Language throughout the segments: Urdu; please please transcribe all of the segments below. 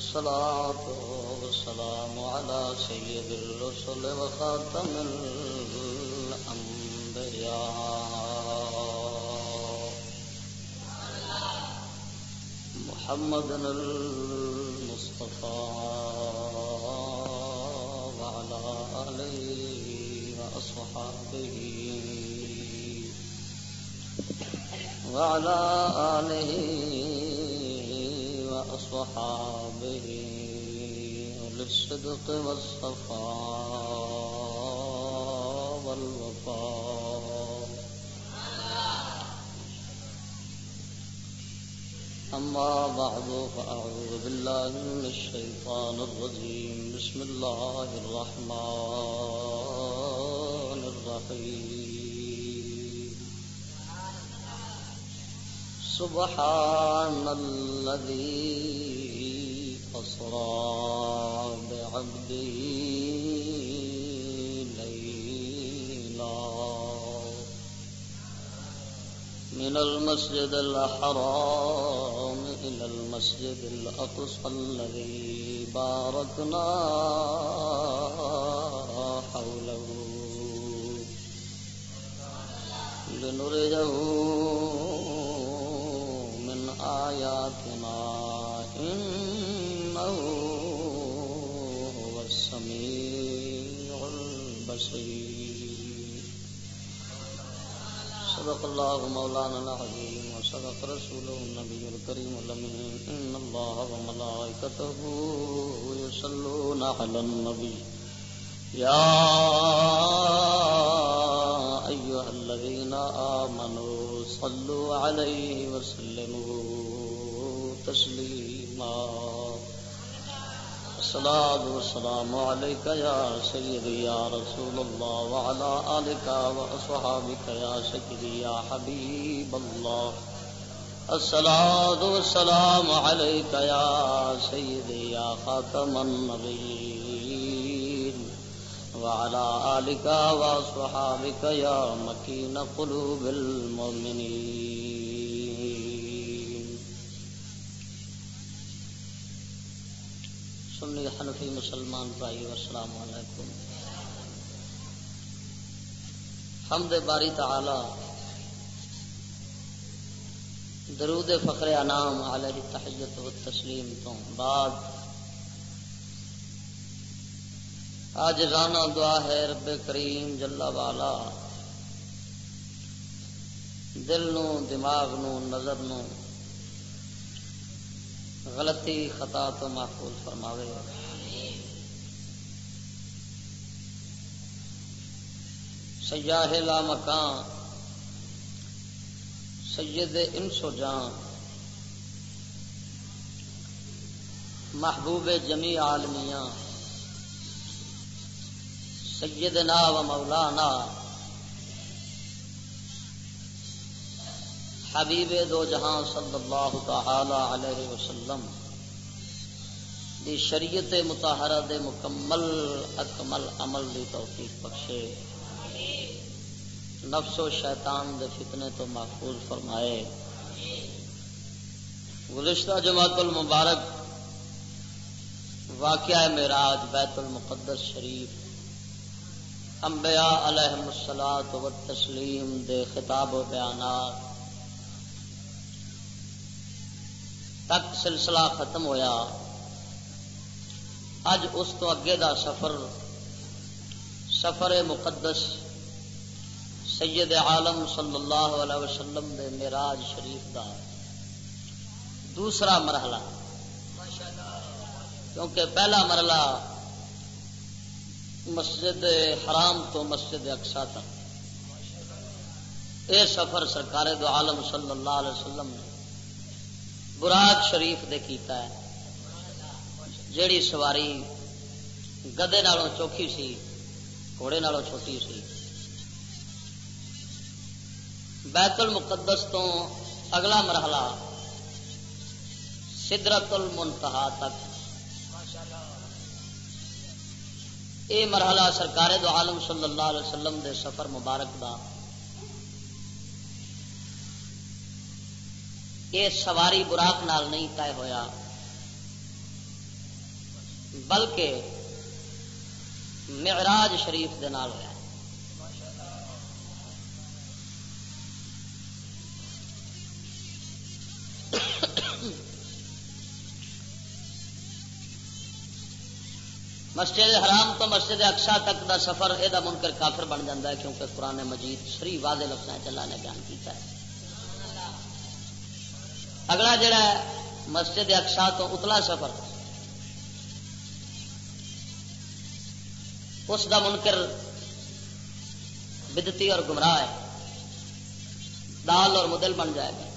والصلاة والسلام على سيد الرسل وخاتم الأنبياء محمد المصطفى وعلى آله وأصحابه وأصحابه للصدق والصفاء والوفاء. أما بعد فأعوذ بالله من الشيطان الرجيم. بسم الله الرحمن الرحيم. سبحان الذي أسرى بعبده ليلا من المسجد الحرام إلى المسجد الأقصى الذي باركنا حوله لنريه من آياتنا إنه هو السميع البصير. صدق الله مولانا العظيم وصدق رسوله النبي الكريم الأمين. إن الله وملائكته يصلون على النبي يا أيها الذين آمنوا صلوا عليه وسلموا تسليما. الصلاة والسلام عليك يا سيدي يا رسول الله وعلى آلك وأصحابك يا سيدي يا حبيب الله. الصلاة والسلام عليك يا سيدي يا خاتم النبيين وعلى آلك وأصحابك يا مكين قلوب المؤمنين. سنی حنفی مسلمان بھائی السلام علیکم. حمد باری تعالی درود فخر انام علیہ تحیت و تسلیم تو بعد عاجزانہ دعا ہے رب کریم جل والا دل نو دماغ نو نظر نو غلطی خطا تو محفوظ فرماوے. سیاح لا مکان سید انس و جان محبوب جمیع عالمیاں سیدنا و مولانا حبیب دو جہاں صلی اللہ تعالی علیہ وسلم دی شریعت مطہرہ دے مکمل اکمل عمل دی توفیق بخشے. نفس و شیطان دے فتنے تو محفوظ فرمائے. گزشتہ جمعۃ المبارک واقعہ معراج بیت المقدس شریف انبیاء علیہم الصلاۃ والتسلیم دے خطاب و بیانات تک سلسلہ ختم ہویا. اج اس تو اگے دا سفر مقدس سید عالم صلی اللہ علیہ وسلم دے معراج شریف دا دوسرا مرحلہ. کیونکہ پہلا مرحلہ مسجد حرام تو مسجد اقصی تک یہ سفر سرکار دو عالم صلی اللہ علیہ وسلم نے براق شریف دے کیتا ہے. جیڑی سواری گدے نالوں چوکھی سی گھوڑے نالوں چھوٹی سی. بیت المقدس تو اگلا مرحلہ سدرۃ المنتہا تک یہ مرحلہ سرکار دو عالم صلی اللہ علیہ وسلم دے سفر مبارک دا یہ سواری براق نال نہیں طے ہویا. بلکہ معراج شریف دے نال ہویا. مسجد حرام تو مسجد اقصی تک دا سفر یہ منکر کافر بن جاتا ہے، کیونکہ قرآن مجید صریح واضح لفظ اللہ نے بیان کیتا ہے. اگلا جڑا ہے مسجد اقصی تو اتلا سفر، اس دا منکر بدعتی اور گمراہ ہے، دال اور مدل بن جائے گا.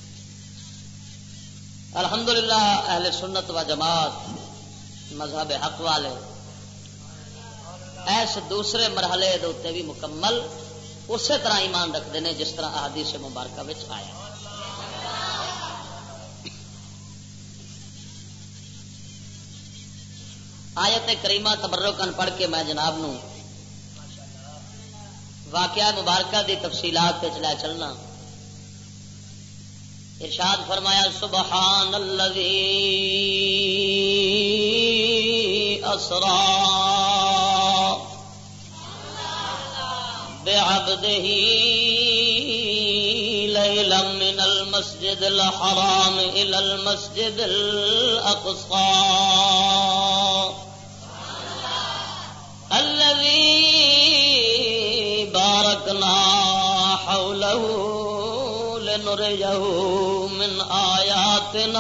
الحمدللہ اہل سنت و جماعت مذہب حق والے ایس دوسرے مرحلے دے بھی مکمل اسی طرح ایمان رکھتے ہیں جس طرح احادیث مبارکہ وچ آیا. آیت کریمہ تبرکن پڑھ کے میں جناب نو واقعہ مبارکہ دی تفصیلات تے لے چلنا. ارشاد فرمایا سبحان الذی اسرا بعبده لیلا من المسجد الحرام الى المسجد الاقصى الذي باركنا حوله لنريه من آياتنا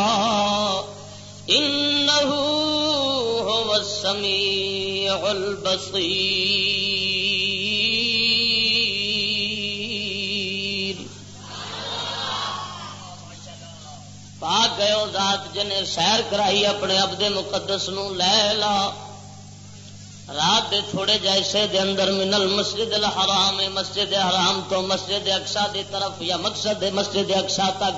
إنه هو السميع البصير. پاک گئے او ذات جنے سیر کرائی اپنے عبد مقدس نو لیلا رات دے تھوڑے جیسے دے اندر من المسجد الحرام مسجد حرام تو مسجد اقصی دی طرف یا مقصد مسجد اقصی تک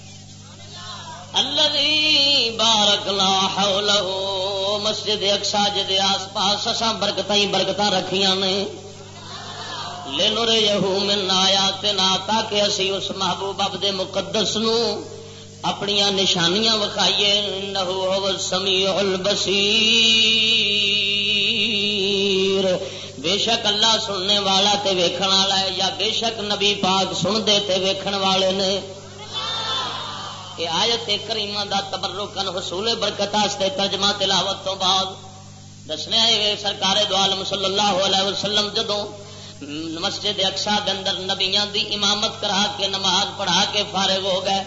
الذی بارکنا حولہ مسجد اقصی جدے آس پاس اساں برکتاں رکھیاں نے لنریہ من آیاتنا تاکہ اسی اس محبوب عبد مقدس نو اپنیاں نشانیاں وکھائیے. انہ هو السمیع البصیر بے شک اللہ سننے والا تے ویکھن والا ہے، یا بے شک نبی پاک سن دے تے ویکھن والے نے. یہ آیت کریمہ دا تبرکن حصول برکت واسطے ترجمہ تلاوت تو بعد دسنے آئے سرکار دو عالم صلی اللہ علیہ وسلم جدوں مسجد اقصی دے اندر نبیاں دی امامت کرا کے نماز پڑھا کے فارغ ہو گئے.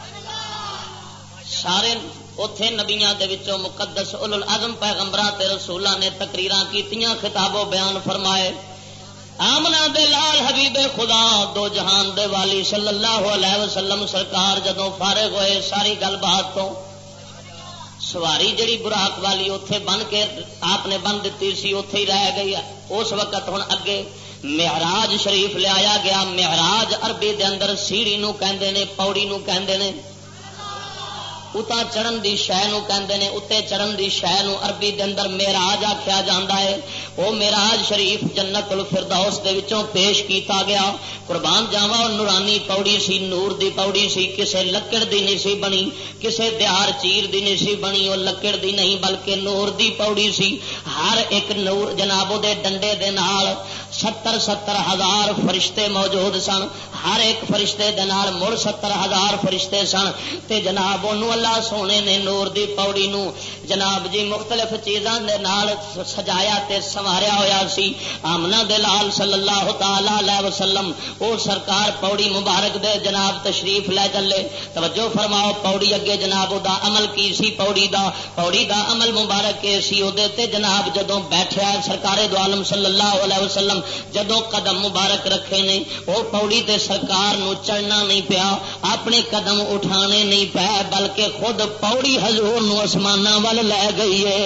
سارے اوتھے نبیاں دے وچوں مقدس اولو العزم پیغمبراں تے رسولاں نے تقریراں کیتیاں، خطاب و بیان فرمائے. آمنہ دے لال حبیب خدا دو جہان دے والی صلی اللہ علیہ وسلم سرکار جدوں فارغ ہوئے ساری گل بات تو سواری جڑی براق والی اوتھے بن کے آپ نے بن دتی سی اوتھے ہی رہ گئی. اس وقت ہن اگے معراج شریف لے آیا گیا. معراج عربی دے اندر سیڑھی نو کہندے نے، پوڑی نو کہندے نے، اتا چڑھن دی شے نو کہندے نے، اتے چڑھن دی شے نو عربی دے اندر معراج آکھیا جاندا ہے. او معراج شریف جنت الفردوس دے وچوں پیش کیتا گیا. قربان جاواں نورانی پوڑی سی، نور دی پوڑی سی، کسے لکڑ دی نہیں سی بنی، کسے دیار چیر دی نہیں سی بنی، او لکڑ دی نہیں بلکہ نور دی پوڑی سی. ہر ایک نور جناب دے ڈنڈے دے نال 70,000 فرشتے موجود سن. ہر ایک فرشتے دے نال مڑ 70,000 فرشتے سن. تے جناب انہوں اللہ سونے نے نور دی پوڑی نو جناب جی مختلف چیزاں دے نال سجایا تے سنواریا ہویا سی. آمنہ دے لال صلی اللہ تعالی علیہ وسلم او سرکار پوڑی مبارک دے جناب تشریف لے چلے. توجہ فرماؤ پوڑی اگے جناب دا عمل کی سی، پوڑی دا عمل مبارک کے سی. او دے تے جناب جدوں بیٹھیا سرکار دو عالم صلی اللہ علیہ وسلم جدوں قدم مبارک رکھے نے او پوڑی تے سرکار نو چڑھنا نہیں پیا، اپنے قدم اٹھانے نہیں پے، بلکہ خود پوڑی حضور نو آسماناں ول لے گئی ہے.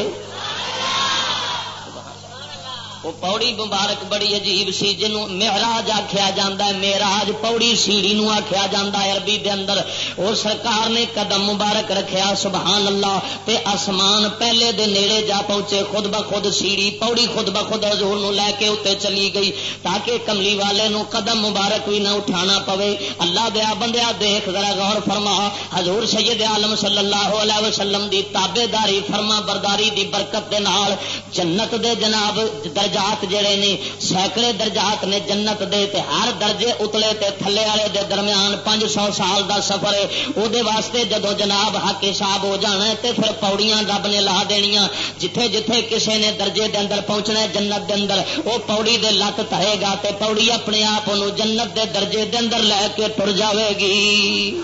وہ پوڑی مبارک بڑی عجیب سی جنوں معراج آکھیا جاندا ہے. معراج پوڑی سیڑھی نو آکھیا جاندا ہے عربی دے اندر. اور سرکار نے قدم مبارک رکھیا سبحان اللہ تے آسمان پہلے دے نیڑے جا پہنچے خود بخود سیڑھی پوڑی خود بخود حضور نو لے کے اتنے چلی گئی تاکہ کملی والے نو قدم مبارک بھی نہ اٹھانا پوے اللہ دیا بندیا دیکھ ذرا غور فرما حضور سید عالم صلی اللہ علیہ وسلم دی تابے داری فرما برداری دی برکت دے نال جنت دے جناب درجات جڑے نے سینکڑے درجات نے جنت دے تے ہر درجے اتلے تے تھلے والے دے درمیان 500 سال دا سفر ہے او دے واسطے جدو جناب حق حساب ہو جانا ہے تے پھر پوڑیاں رب نے لا دینیاں جتھے جتھے کسے نے درجے دے اندر پہنچنا ہے جنت دے اندر او پوڑی دے لت تھے گا تے پوڑی اپنے آپ جنت دے درجے دے اندر لے کے ٹر جاوے گی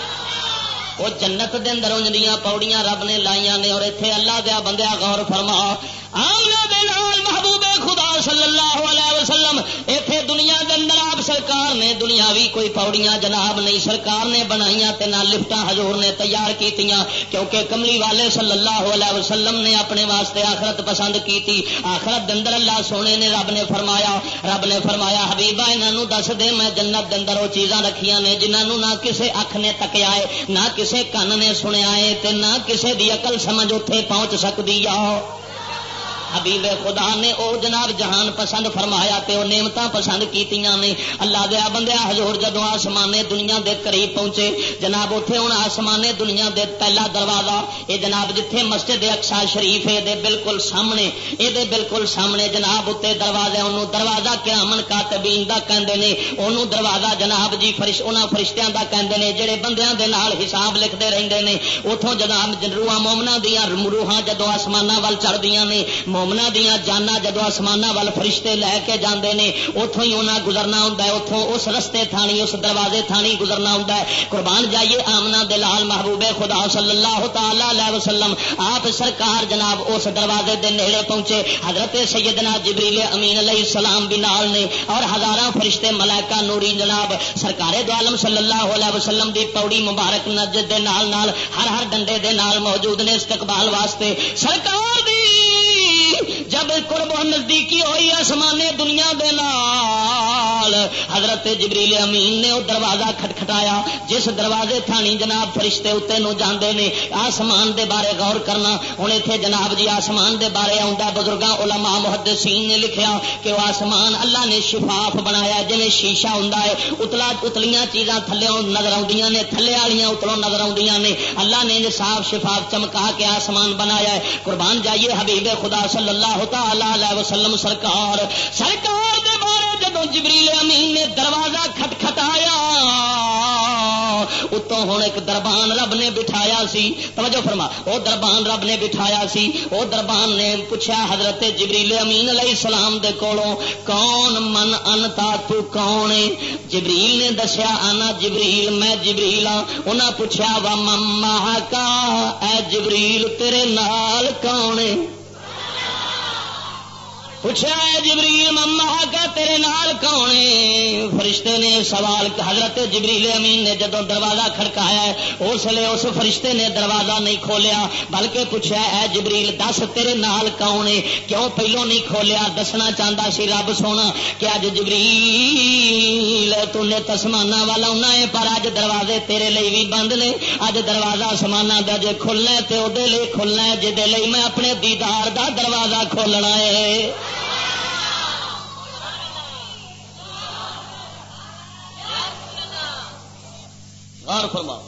وہ جنت دے اندر انجیاں پوڑیاں رب نے لائیاں نے اور ایتھے اللہ دیا بندیا غور فرما آمنا دے نال محبوب خدا صلی اللہ علیہ وسلم ایتھے دنیا دے اندر آپ سرکار نے دنیاوی کوئی پوڑیاں جناب نہیں سرکار نے بنائیاں تے نہ لفٹاں حضور نے تیار کیتیاں کیونکہ کملی والے صلی اللہ علیہ وسلم نے اپنے واسطے آخرت پسند کیتی آخرت دے اندر اللہ سونے نے رب نے فرمایا حبیبا انہاں نوں دس دے میں جنت دے اندر وہ چیزاں رکھیاں نے جنہاں نوں نہ کسے اکھ نے تکیا ہے نہ کسے کان نے سنیا ہے تے نہ کسے دی عقل سمجھ اوتھے پہنچ سکدی آ حبیب خدا نے او جناب جہان پسند فرمایا تے او نعمتاں پسند کیتیاں نے اللہ دیا بندیا حضور جدوں آسمان دنیا دے قریب پہنچے جناب اوتھے ہن آسمان دنیا دے پہلا دروازہ اے جناب جتھے مسجد اقصی شریف ہے دے بالکل سامنے جناب اوتے دروازہ اونوں دروازہ قیامن کاتبین دا کہندے نے اونوں دروازہ جناب جی انہاں فرشتیاں دا کہندے نے جڑے بندیاں دے نال حساب لکھدے رہندے نے اوتھوں جناب روحاں مومناں دیاں روحاں جدوں آسماناں ول چڑھدیاں نے مومنا دیا جانا جدو آسمانہ وال فرشتے لے کے جاندے نے اتوں ہی انہیں گزرنا ہوں اتوں اس رستے تھانی اس دروازے تھانی گزرنا ہوں قربان جائیے آمنا دلال محبوب خدا صلی اللہ تعالی علیہ وسلم آپ سرکار جناب اس دروازے دے نیڑے پہنچے حضرت سیدنا جبریل امین علیہ السلام بھی نال نے اور ہزاراں فرشتے ملائکہ نوری جناب سرکار دو عالم صلی اللہ علیہ وسلم دی پوڑی مبارک نجد دے نال نال ہر ڈنڈے دے نال موجود نے استقبال واسطے سرکار دی جب قرب نزدیکی ہوئی آسمان دنیا دے نال حضرت جبریل امین نے وہ دروازہ کھٹکھٹایا جس دروازے تھانی جناب فرشتے اتنے نو جاندے نے آسمان دے بارے غور کرنا ہن ایتھے جناب جی آسمان دے بارے آوندا بزرگاں علماء محدثین نے لکھیا کہ وہ آسمان اللہ نے شفاف بنایا جویں شیشہ ہوندا ہے اتلیاں چیزاں تھلےوں نظر آندیاں نے تھلے والیاں اتلوں نظر آندیاں نے اللہ نے صاف شفاف چمکا کے آسمان بنایا ہے قربان جائیے حبیب خدا صلی اللہ تعالی علیہ وسلم سرکار دے بارے جدوں جبریل امین نے دروازہ کھٹکھٹایا اتوں ہن ایک دربان رب نے بٹھایا سی توجہ فرما وہ دربان رب نے بٹھایا سی وہ دربان نے پوچھا حضرت جبریل امین علیہ السلام دے کولوں کون من انتا تو کون ہے جبریل نے دسیا انا جبریل میں جبریل ہاں انہاں پوچھا وا مما کا اے جبریل تیرے نال کون ہے پوچھا ہے جبریل مما کا تیرے نال کون ہے فرشتے نے سوال حضرت جبریل امین نے جدوں دروازہ کھڑکایا ہے اس لیے اس فرشتے نے دروازہ نہیں کھولیا بلکہ پوچھا ہے جبریل دس تیرے نال کون ہے کیوں پہلو نہیں کھولیا دسنا چاہتا سی رب سونا کہ اج جبریل تو نے تسمانہ والا ہونا ہے پر اج دروازے تیرے لیے بھی بند نے اج دروازہ آسمانہ دا جے کھلنا ہے تے اودے لیے کھلنا ہے جے دے لیے میں اپنے دیدار دا دروازہ کھولنا ہے غور فرماؤ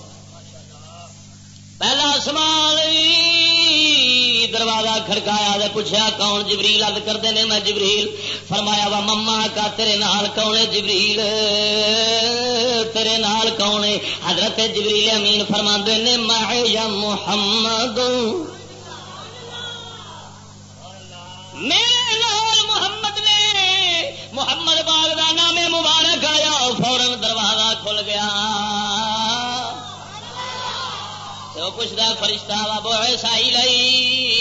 پہلا سوال دروازہ کھڑکایا تے پوچھا کون جبریل عرض کردے نے میں جبریل فرمایا وا مما کا تیرے نال کون ہے جبریل تیرے نال کون ہے حضرت جبریل امین فرماندے نے معی محمد میرے نال محمد نے محمد باغ دا نام مبارک آیا فوراً دروازہ کھل گیا تو پوچھتا فرشتہ بابو ایسا ہی لئی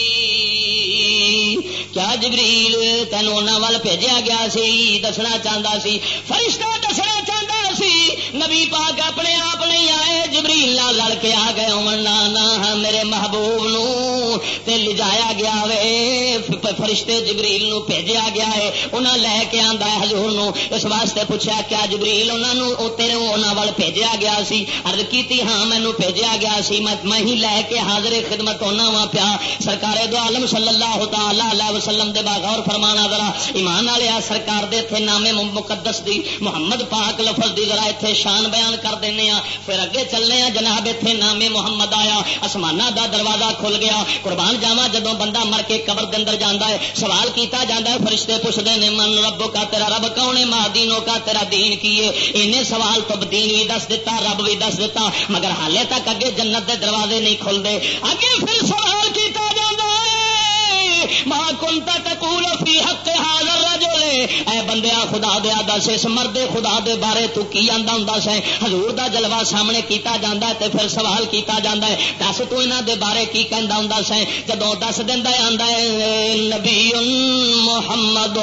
کیا جبریل تینوں انہاں ول بھیجیا گیا سی دسنا چاہتا سی فرشتہ دسنا چاہتا سی نبی پاک اپنے آپ نہیں آئے جبریل نال لڑ کے آ گئے نہ میرے محبوب نو تے لجایا گیا وے فرشتے جبریل نو بھیجیا گیا ہے انہاں لے کے آندا ہے حضور نو اس واسطے پوچھا کیا جبریل انہاں نو تیرے انہاں ول بھیجیا گیا سی عرض کیتی ہاں مینوں بھیجیا گیا سی میں ہی لے کے حاضر خدمت ہونا وا پیا سرکار دو عالم صلی اللہ تعالی علیہ وسلم دے باغور فرمانا ذرا ایمان والے سرکار دے تھے نام مقدس دی محمد پاک لفظ دی ذرا ایتھے شان بیان کر دینے ہاں پھر اگے چلنے ہاں جناب ایتھے نام محمد آیا آسماناں دا دروازہ کھل گیا قربان جاواں جدوں بندہ مر کے قبر دے اندر جاندا ہے سوال کیتا جاندا ہے فرشتے پوچھدے نے من رب کا تیرا رب کون ہے ما دینوں کا تیرا دین کی ہے انہیں سوال تو دین بھی دس دیتا رب بھی دس دیتا مگر حالے تک اگے جنت دے دروازے نہیں کھلدے اگے پھر سوال کیتا جاندا ہے ما کنت تقول فی حق هذا الرجل اے بندیا خدا دیا دس اس مرد خدا دے بارے تو کی آندا ہوندا سی حضور دا جلوہ سامنے کیتا جاندا ہے تے پھر سوال کیتا جاندا ہے دس تو انہاں دے بارے کی کہندا ہوندا سی جدوں دس دیندا ہے آندا ہے نبی محمد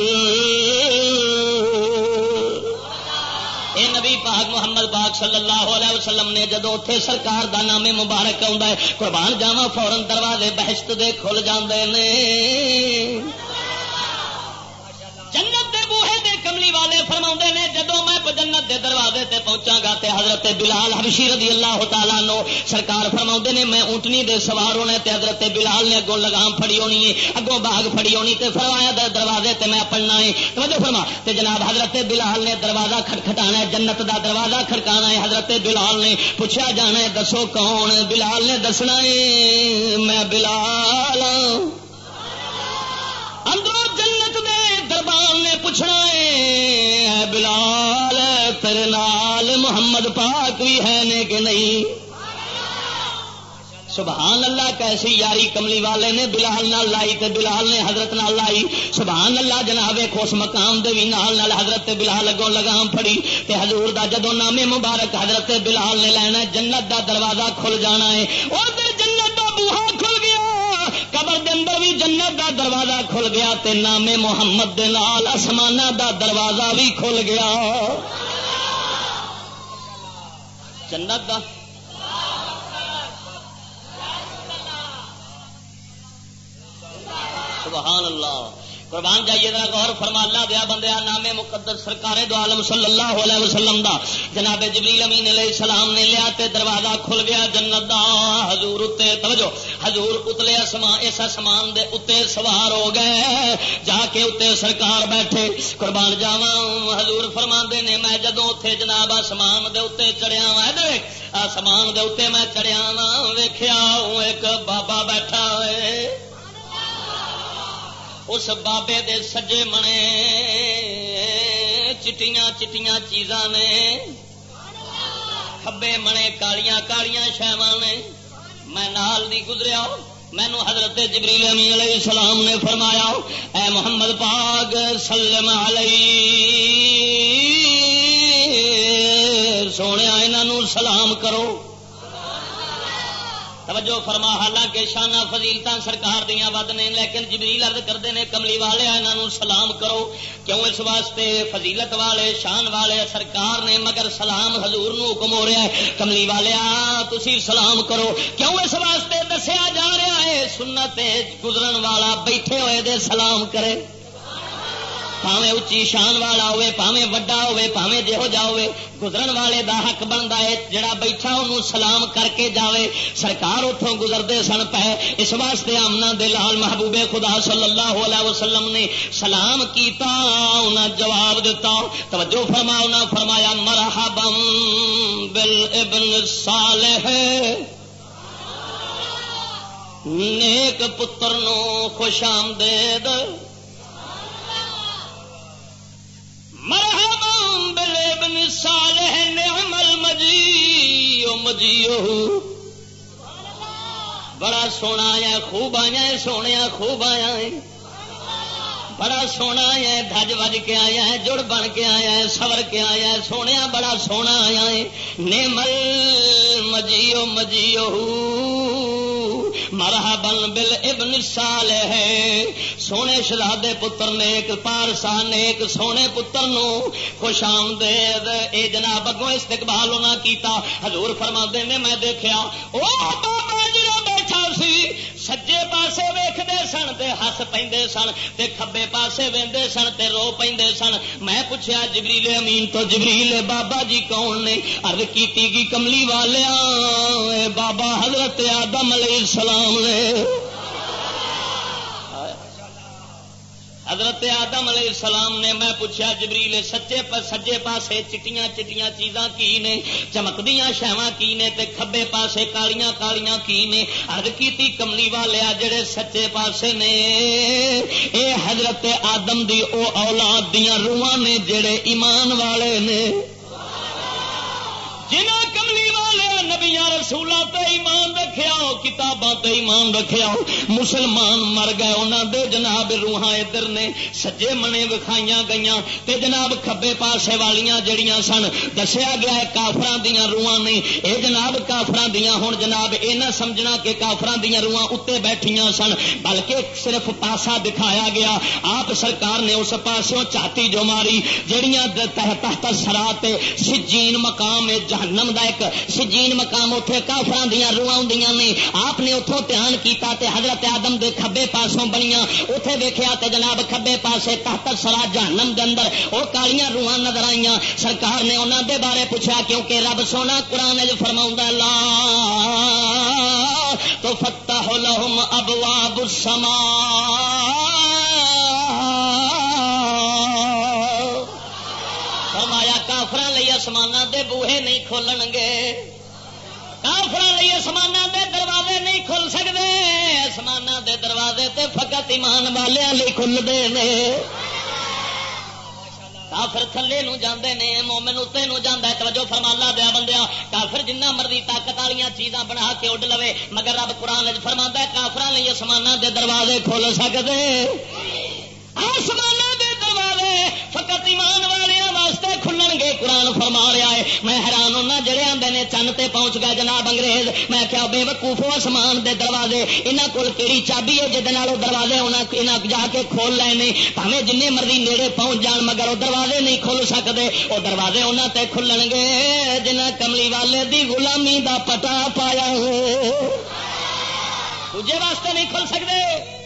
اے نبی پاک محمد پاک صلی اللہ علیہ وسلم نے جدوں اوتھے سرکار دا نام مبارک آوندا ہے قربان جاواں فوراً دروازے بہشت دے کھل جاندے نے جنت دے بوہے دے کملی والے فرماؤندے نے جدوں میں جنت دے دروازے تے پہنچاں گا تے حضرت بلال حبشی رضی اللہ تعالیٰ عنہ سرکار فرماؤندے نے میں اونٹنی دے سوار ہونے تے حضرت بلال نے اگوں لگام پھڑی ہونی ہے اگوں باغ پھڑی ہونی تے فرمایا دروازے تے میں پڑھنا ہے توجہ فرما تے جناب حضرت بلال نے دروازہ کھٹکھٹانا ہے جنت دا دروازہ کھڑکانا ہے حضرت بلال نے پوچھا جانا ہے دسو کون بلال نے دسنا ہے میں بلال اندروں جنت دے دربان نے پوچھنا ہے بلال تیرے نال محمد پاک بھی ہے نے کہ نہیں سبحان اللہ کیسی یاری کملی والے نے بلال نال لائی تے بلال نے حضرت نال لائی سبحان اللہ جناب اس مقام دے بھی نال حضرت بلال اگوں لگام پھڑی تے حضور دا جدوں نام مبارک حضرت بلال نے لینا جنت دا دروازہ کھل جانا ہے اور پھر جنت دا بوہا کھل گیا قبر دے اندر بھی جنت دا دروازہ کھل گیا تے نام محمد دے نال آسماناں دا دروازہ بھی کھل گیا جنت دا سبحان اللہ قربان جائیے ذرا غور فرما اللہ دیا بندیا نام مقدس سرکار دو عالم صلی اللہ علیہ وسلم دا جناب جبریل امین علیہ السلام نے لیا تے دروازہ کھل گیا جنت دا حضور اتے توجہ حضور اتلے اسمان اس اسمان دے اتے سوار ہو گئے جا کے اتے سرکار بیٹھے قربان جاواں حضور فرماندے نے میں جدوں اتے جناب آسمان دے اتے چڑھیا وا ادھر آسمان دے اتے میں چڑھیا وا ویکھیا ایک بابا بیٹھا ہے اس بابے دے سجے منے چٹیاں چٹیاں چیزاں نے کھبے منے کالیاں کالیاں شیواں نے میں نال دی گزریا مینو حضرت جبریل امین علیہ السلام نے فرمایا اے محمد پاک سلم علیہ سونے انہاں سلام کرو توجہ فرما حالانکہ شانہ فضیلتاں سرکار دیاں ود نے لیکن جبریل عرض کردے نے کملی والے انہاں سلام کرو کیوں اس واسطے فضیلت والے شان والے سرکار نے مگر سلام حضور نو حکم ہو رہا ہے کملی والے تسی سلام کرو کیوں اس واسطے دسیا جا رہا ہے سنت گزرن والا بیٹھے ہوئے دے سلام کرے پاویں اچھی شان والا ہوئے پاویں وڈا ہوئے پاویں جہو جا ہوئے گزرن والے دا حق بنتا ہے جڑا بیٹھا انہوں سلام کر کے جاوے سرکار اتوں گزرتے سن پے اس واسطے آمنا دے لال محبوب خدا صلی اللہ علیہ وسلم نے سلام کیتا انہاں جواب دیتا توجہ فرما انہاں فرمایا مرحبا بالابن الصالح نیک پتر نو خوش آمدید مرحبا بالابن صالح نعم المجیء مجیء بڑا سونا آیا خوب آیا ہے سونے خوب آیا ہے بڑا سونا آیا ہے دھج وج کے آیا ہے جڑ بن کے آیا ہے سور کے آیا ہے سونے بڑا سونا آیا ہے نعم المجیء مجیء مرحبا بالابن الصالح سونے شہزادے پتر نیک پارسا نیک سونے پتر نو خوش آمدید اے جناب اگوں استقبال انہاں کیتا حضور فرماندے نے میں دیکھیا او بابا جڑا بیٹھا سی سجے پاسے ویکھدے سن تے ہس پیندے سن تے کھبے پاسے ویندے سن تے رو پیندے سن. میں پوچھا جبریل امین تو جبریل بابا جی کون نے؟ عرض کیتی گی کملی والیاں بابا حضرت آدم علیہ السلام نے. حضرت آدم علیہ السلام نے. میں پوچھا جبریل سجے پاسے چٹیاں چٹیاں چیزاں کی نے، چمکدیاں شہواں کی نے تے کھبے پاسے کالیاں کالیاں کی نے؟ عرض کیتی کملی والیا جڑے سچے پاسے نے اے حضرت آدم دی او اولاد دیاں روحاں نے جڑے ایمان والے نے، جنہاں کملی والے نبیاں رسولاں تے ایمان رکھیا کتاباں تے ایمان رکھیا مسلمان مر گئے انہاں دے جناب روحاں ادھر نے سجے منے وکھائیاں گئیاں تے جناب کھبے پاسے والیاں جڑیاں سن دسیا گیا ہے کافراں دیاں روحاں نے. اے جناب کافراں دیاں ہن جناب اے نہ سمجھنا کہ کافراں دیاں روحاں اُتے بیٹھیاں سن بلکہ صرف پاسا دکھایا گیا. آپ سرکار نے اس پاسوں چاتی جو ماری جڑیاں تحت صراط سجین مقام جہنم دا ایک سجین مقام اتنے کافراں دیاں روحاں ہوندیاں نے. آپ نے اتوں دھیان کیتا تے حضرت آدم دے کھبے پاسوں بنیاں اتنے ویکھیا تے جناب کھبے پاسے تحت سرا جہنم دے اندر وہ کالیاں روحاں نظر آئیاں. سرکار نے انہاں دے بارے پوچھا کیونکہ رب سونا قرآن وچ فرماوندا لا تو فتح لهم ابواب السماء فرمایا کافراں لئی آسماناں دے بوہے نہیں کھولن گے، کافراں لئی آسماناں دے دروازے نہیں کھل سکدے، آسماناں دے دروازے تے فقط ایمان والیاں لئی کھلدے نے. کافر تھلے نو جاندے نے مومن اتے نو جاندا ہے. توجہ فرما اللہ دیا بندیا کافر جنہ مرضی طاقت والیاں چیزاں بنا کے اڈ لوے مگر رب قرآن وچ فرماندا ہے کافراں لئی آسماناں دے دروازے کھول سکدے، آسماناں دے دروازے فقط ایمان والیاں واسطے کھلن گے. قرآن فرما رہا ہے میں حیران ہونا جڑے آندے نے چند تے پہنچ گئے جناب انگریز. میں کیا بے وقوفو آسمان دے دروازے انہاں کول کیڑی چابی ہے جے نال دروازے انہاں جا کے کھول لے نے بھاویں جننے مرضی نیڑے پہنچ جان مگر وہ دروازے نہیں کھل سکتے. وہ دروازے انہاں تے کھلن گے جنہاں کملی والے دی غلامی دا پٹا پایا ہو، دوجے واسطے نہیں کھل سکتے.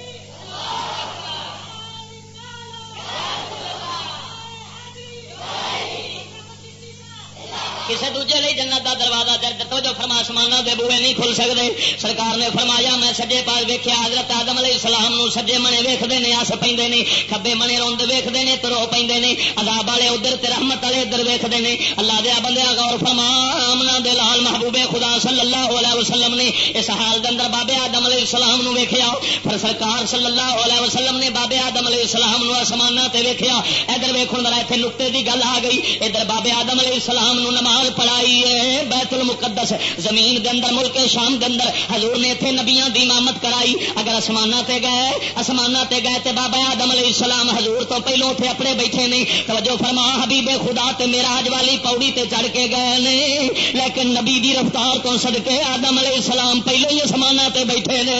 کسی دوجے لئی جنت دا دروازہ توجہ فرما آسماناں دے بوئے نہیں کھل سکتے. سرکار نے فرمایا میں سجے پاس ویکھیا حضرت آدم علیہ السلام نو سجے منے ویکھدے نے ہس پیندے نے، کھبے منے روندے ویکھدے نے تے رو پیندے نے، عذاب والے ادھر تے رحمت والے ادھر ویکھدے نے. اللہ دے بندیاں غور فرما آمنہ دے لال محبوب خدا صلی اللہ علیہ وسلم نے اس حال دے اندر بابے آدم علیہ السلام نو ویکھیا. پھر سرکار صلی اللہ علیہ وسلم نے بابے آدم علیہ السلام نو آسماناں تے ویکھیا. ادھر ویکھن ذرا ایتھے نقطے دی گل آ گئی. ادھر بابے آدم علیہ السلام نو نماز پڑھائی ہے بیت المقدس زمین دے اندر ملک شام دے اندر حضور نے ایتھے نبیاں دی امامت کرائی. اگر آسماناں تے گئے تے بابا آدم علیہ السلام حضور تو پہلو اتنے اپنے بیٹھے نہیں. توجہ فرما حبیب خدا تے معراج والی پوڑی تے چڑھ کے گئے نے لیکن نبی دی رفتار تو صدقے آدم علیہ السلام پہلو ہی آسماناں تے بیٹھے نے.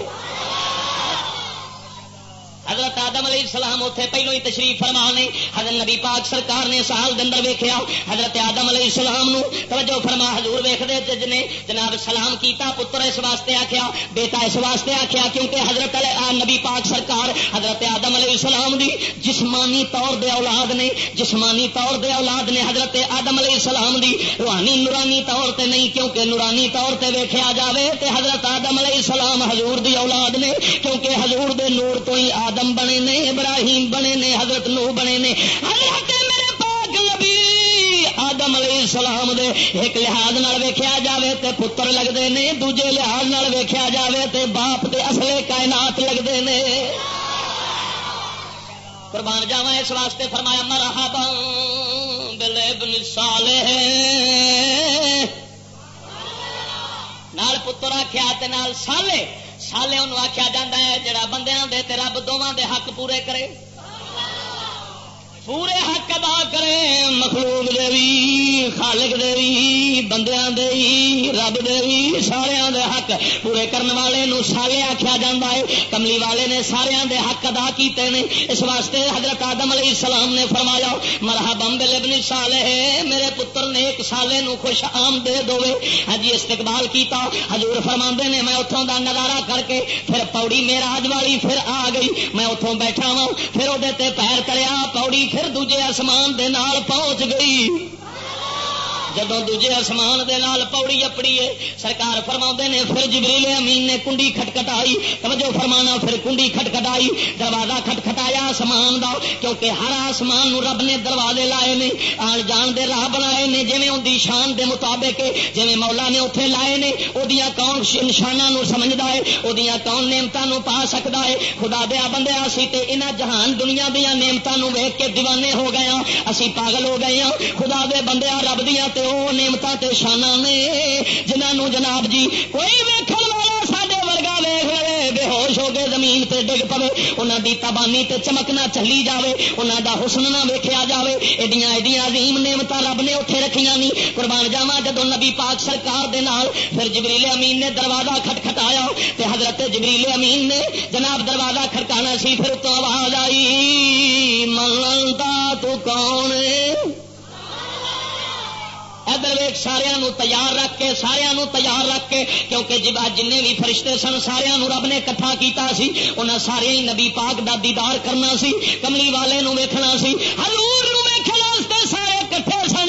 حضرت آدم علیہ السلام اتنے پہلو ہی تشریف فرما نے. حضرت نبی پاک سرکار نے سال دے اندر ویکھیا حضرت آدم علیہ السلام نو. توجہ فرما حضور ویکھدے جنے جناب سلام کیتا پتر اس واسطے آکھیا بیٹا اس واسطے آکھیا کیونکہ حضرت نبی پاک سرکار حضرت آدم علیہ السلام دی جسمانی طور دے اولاد نے، جسمانی طور دے اولاد نے حضرت آدم علیہ السلام دی روحانی نورانی طور تے نہیں. کیونکہ نورانی طور تے ویکھیا جاوے تے حضرت آدم علیہ السلام حضور دی اولاد نے کیونکہ حضور دے نور تو ہی آدم بنے نے، ابراہیم بنے نے، حضرت نوح بنے نے. حضرت میرے پاک نبی آدم علیہ السلام دے ایک لحاظ نال ویکھیا جاوے تے پتر لگدے نے، دوجے لحاظ نال ویکھیا جاوے تے باپ تے اصل کائنات لگدے نے. قربان جاواں اس واسطے فرمایا مرحبا بالابن الصالح نال پتر آکھیا تے نال صالح. سالے انہوں آخیا جاتا ہے جڑا بندیاں دے تے رب دونوں دے حق پورے کرے. پورے حق ادا کرے مخلوق دے بھی خالق دے بھی بندیاں دے بھی رب دے بھی سارے دے حق پورے کرن والے نو سالے آکھیا جاندا ہے. کملی والے نے سارے دے حق ادا کیتے نے. اس واسطے حضرت آدم علیہ السلام نے فرمایا مرحبا بالابن صالح میرے پتر نیک صالح نو خوش آمدید ہوے. ہاں جی استقبال کیتا. حضور فرماندے نے میں اتوں دا نظارہ کر کے پھر پوڑی معراج والی پھر آ گئی. میں اتوں بیٹھا وا پھر وہ پیر کریا پوڑی پھر دوجے آسمان دے نال پہنچ گئی. جدوں دوجے آسمان دے نال پوڑی اپڑی ہے سرکار فرماؤندے نے پھر جبریل امین نے کنڈی کھٹکھٹائی. توجہ فرمانا پھر کنڈی کھٹکھٹائی دروازہ کھٹکھٹایا آسمان دا کیونکہ ہر آسمان نو رب نے دروازے لائے نے آن جان دے راہ بنائے نے جویں اندی شان دے مطابق جویں مولا نے اوتھے لائے نے. اودیاں کون نشاناں نو سمجھدا ہے اودیاں کون نعمتاں نو پا سکدا ہے. خدا دیا بندیا اسی تے انہاں جہان دنیا دیاں نعمتاں نو ویکھ کے دیوانے ہو گئے ہاں اسی پاگل ہو گئے ہاں. خدا دے بندیا رب دیاں تے او نعمتاں تے شاناں نے جنہاں جناب جی کوئی ویکھن والا ساڈے ورگا ویکھ لے بے ہوش ہو کے زمین تے ڈگ پوے انہاں دی تبانی تے چمکنا چلی جاوے انہاں دا حسن نہ ویکھیا جاوے. ایڈیاں ایڈیاں عظیم نعمتاں رب نے اوتھے رکھیاں نہیں. قربان جاواں جدوں نبی پاک سرکار دے نال پھر جبریل امین نے دروازہ کھٹکھٹایا تے حضرت جبریل امین نے جناب دروازہ کھٹکانا سی پھر تو آواز آئی منتا تو کون ادھر ویک سارا تیار رکھ کے سارا تیار رکھ کے کیونکہ جب جن بھی فرشتے سن سارا رب نے کٹھا کیتا سی انہاں سارے ہی نبی پاک دا دیدار کرنا سی کملی والے نو ویکھنا سی حضور نو ویکھن واسطے سارے کٹھے سن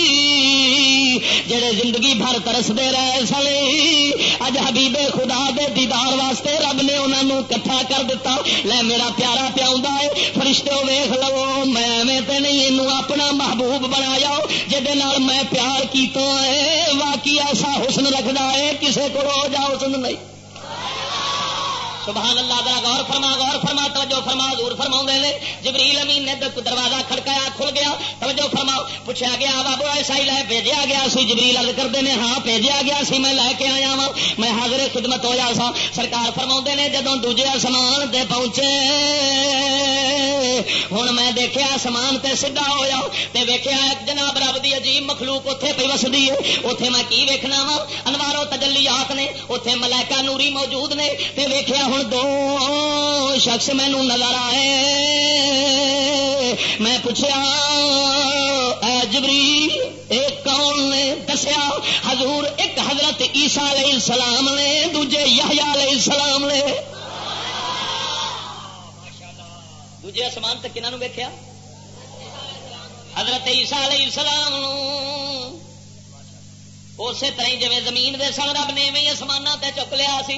جڑے زندگی بھر ترسدے رہے سن اج حبیب خدا دے دیدار واسطے رب نے انہاں نو کٹھا کر دتا. لے میرا پیارا پیاوندا ہے فرشتے ویکھ لو میں ایویں تے نہیں اینو اپنا محبوب بنایا جے نال میں پیار کیتا ہے واقعی ایسا حسن رکھدا ہے کسے کو ہو جا حسن نہیں. سبحان اللہ ذرا غور فرما توجہ فرما حضور فرماؤندے نے جبریل امین نے دروازہ کھڑکایا کھل گیا. توجہ فرماؤ پوچھا گیا بابو ایسا ہی لے بھیجا گیا سی جبریل عرض کردے نے ہاں بھیجا گیا سی میں لے کے آیا وا میں حاضر خدمت ہویا سا. سرکار فرماؤندے نے جدوں دوجے آسمان تے پہنچے ہن میں دیکھیا آسمان تے سیدھا ہویا تے ویکھیا ایک جناب رب دی عجیب مخلوق اوتھے پئی وسدی ہے. اوتھے میں کی ویکھنا وا انوار و تجلیات نے اوتھے ملائکہ نوری موجود نے تے ویکھیا ہن دو شخص مینوں نظر آئے. میں پوچھا اے جبریل ایک کون نے دسیا حضور ایک حضرت عیسیٰ علیہ السلام نے دوجے یحییٰ علیہ السلام نے. دوجے آسمان تے کنہاں نوں ویکھیا حضرت عیسیٰ علیہ السلام اسی طرح جویں زمین دے سن رب نے ایویں آسماناں تے چک لیا سی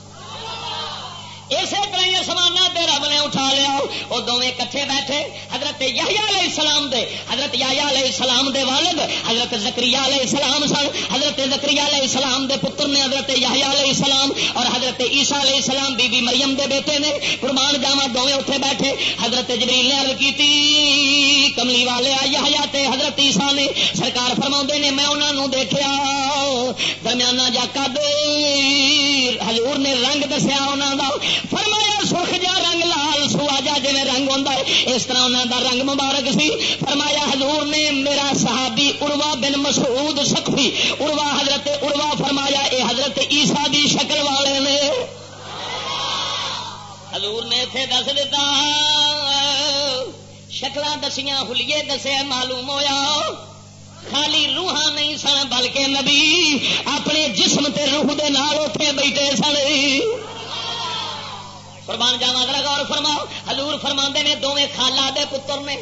اسی طرح آسماناں تے رب نے اٹھا لیا. وہ دونوں کٹھے بیٹھے حضرت یحییٰ علیہ السلام دے حضرت یحییٰ علیہ السلام دے والد حضرت زکریا علیہ السلام سن. حضرت زکریا علیہ السلام دے پتر نے حضرت یحییٰ علیہ السلام اور حضرت عیسیٰ علیہ السلام بی بی مریم دے بیٹے نے. قربان جاواں دونوں اتنے بیٹھے حضرت جبریل نے عرض کیتی کملی والے یحییٰ تے حضرت عیسیٰ نے سرکار فرماؤندے نے میں انہاں نوں دیکھیا درمیانہ جا قد حضور نے رنگ دسیا انہاں دا فرمایا سرخ جا رنگ لال سوا جا جی رنگ ہوتا ہے اس طرح انہوں دا رنگ مبارک سی. فرمایا حضور نے میرا صحابی عروہ بن مسعود سقفی عروہ حضرت عروہ فرمایا اے حضرت عیسیٰ دی شکل والے نے. حضور نے اتنے دس دیتا شکلاں دسیاں حلیے دسے معلوم ہویا خالی روحاں نہیں سن بلکہ نبی اپنے جسم تے روح دے نال اوتھے بیٹھے سن. قربان جاواں ذرا غور فرماؤ حضور فرماندے نے دوویں خالہ دے پتر نے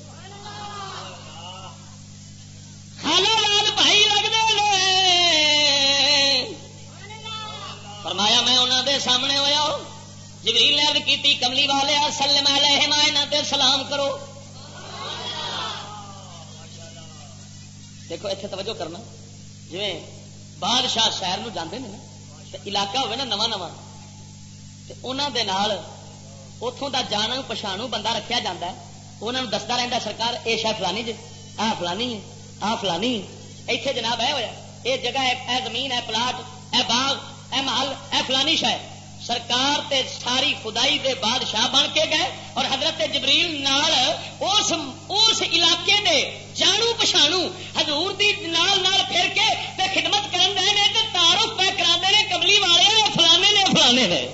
خالہ لال بھائی لگدے نے. فرمایا میں انہاں دے سامنے ہویا جبریل نے عرض کیتی کملی والے سلم علیہم انہاں تے سلام کرو. دیکھو اتنے توجہ کرنا جی بادشاہ شہر نو جاندے نے تے علاقہ ہوئے نا نواں نواں انہوں دے نال اتوں دا جانو پچھانو بندہ رکھیا جاتا ہے انہوں دستا رہتا سرکار اے شاہ فلانی جی آ فلانی ہے آ فلانی ہے اتنے جناب اے ہویا اے جگہ اے زمین اے پلاٹ اے باغ اے محل اے فلانی شاہ سرکار تے ساری خدائی دے بادشاہ بن کے گئے اور حضرت جبریل نال اس علاقے دے جانو پچھانو حضور دی نال پھر کے تے خدمت کرن دے نے تے تعارف پہ کرا دے نے کملی والے نے فلانے نے فلانے نے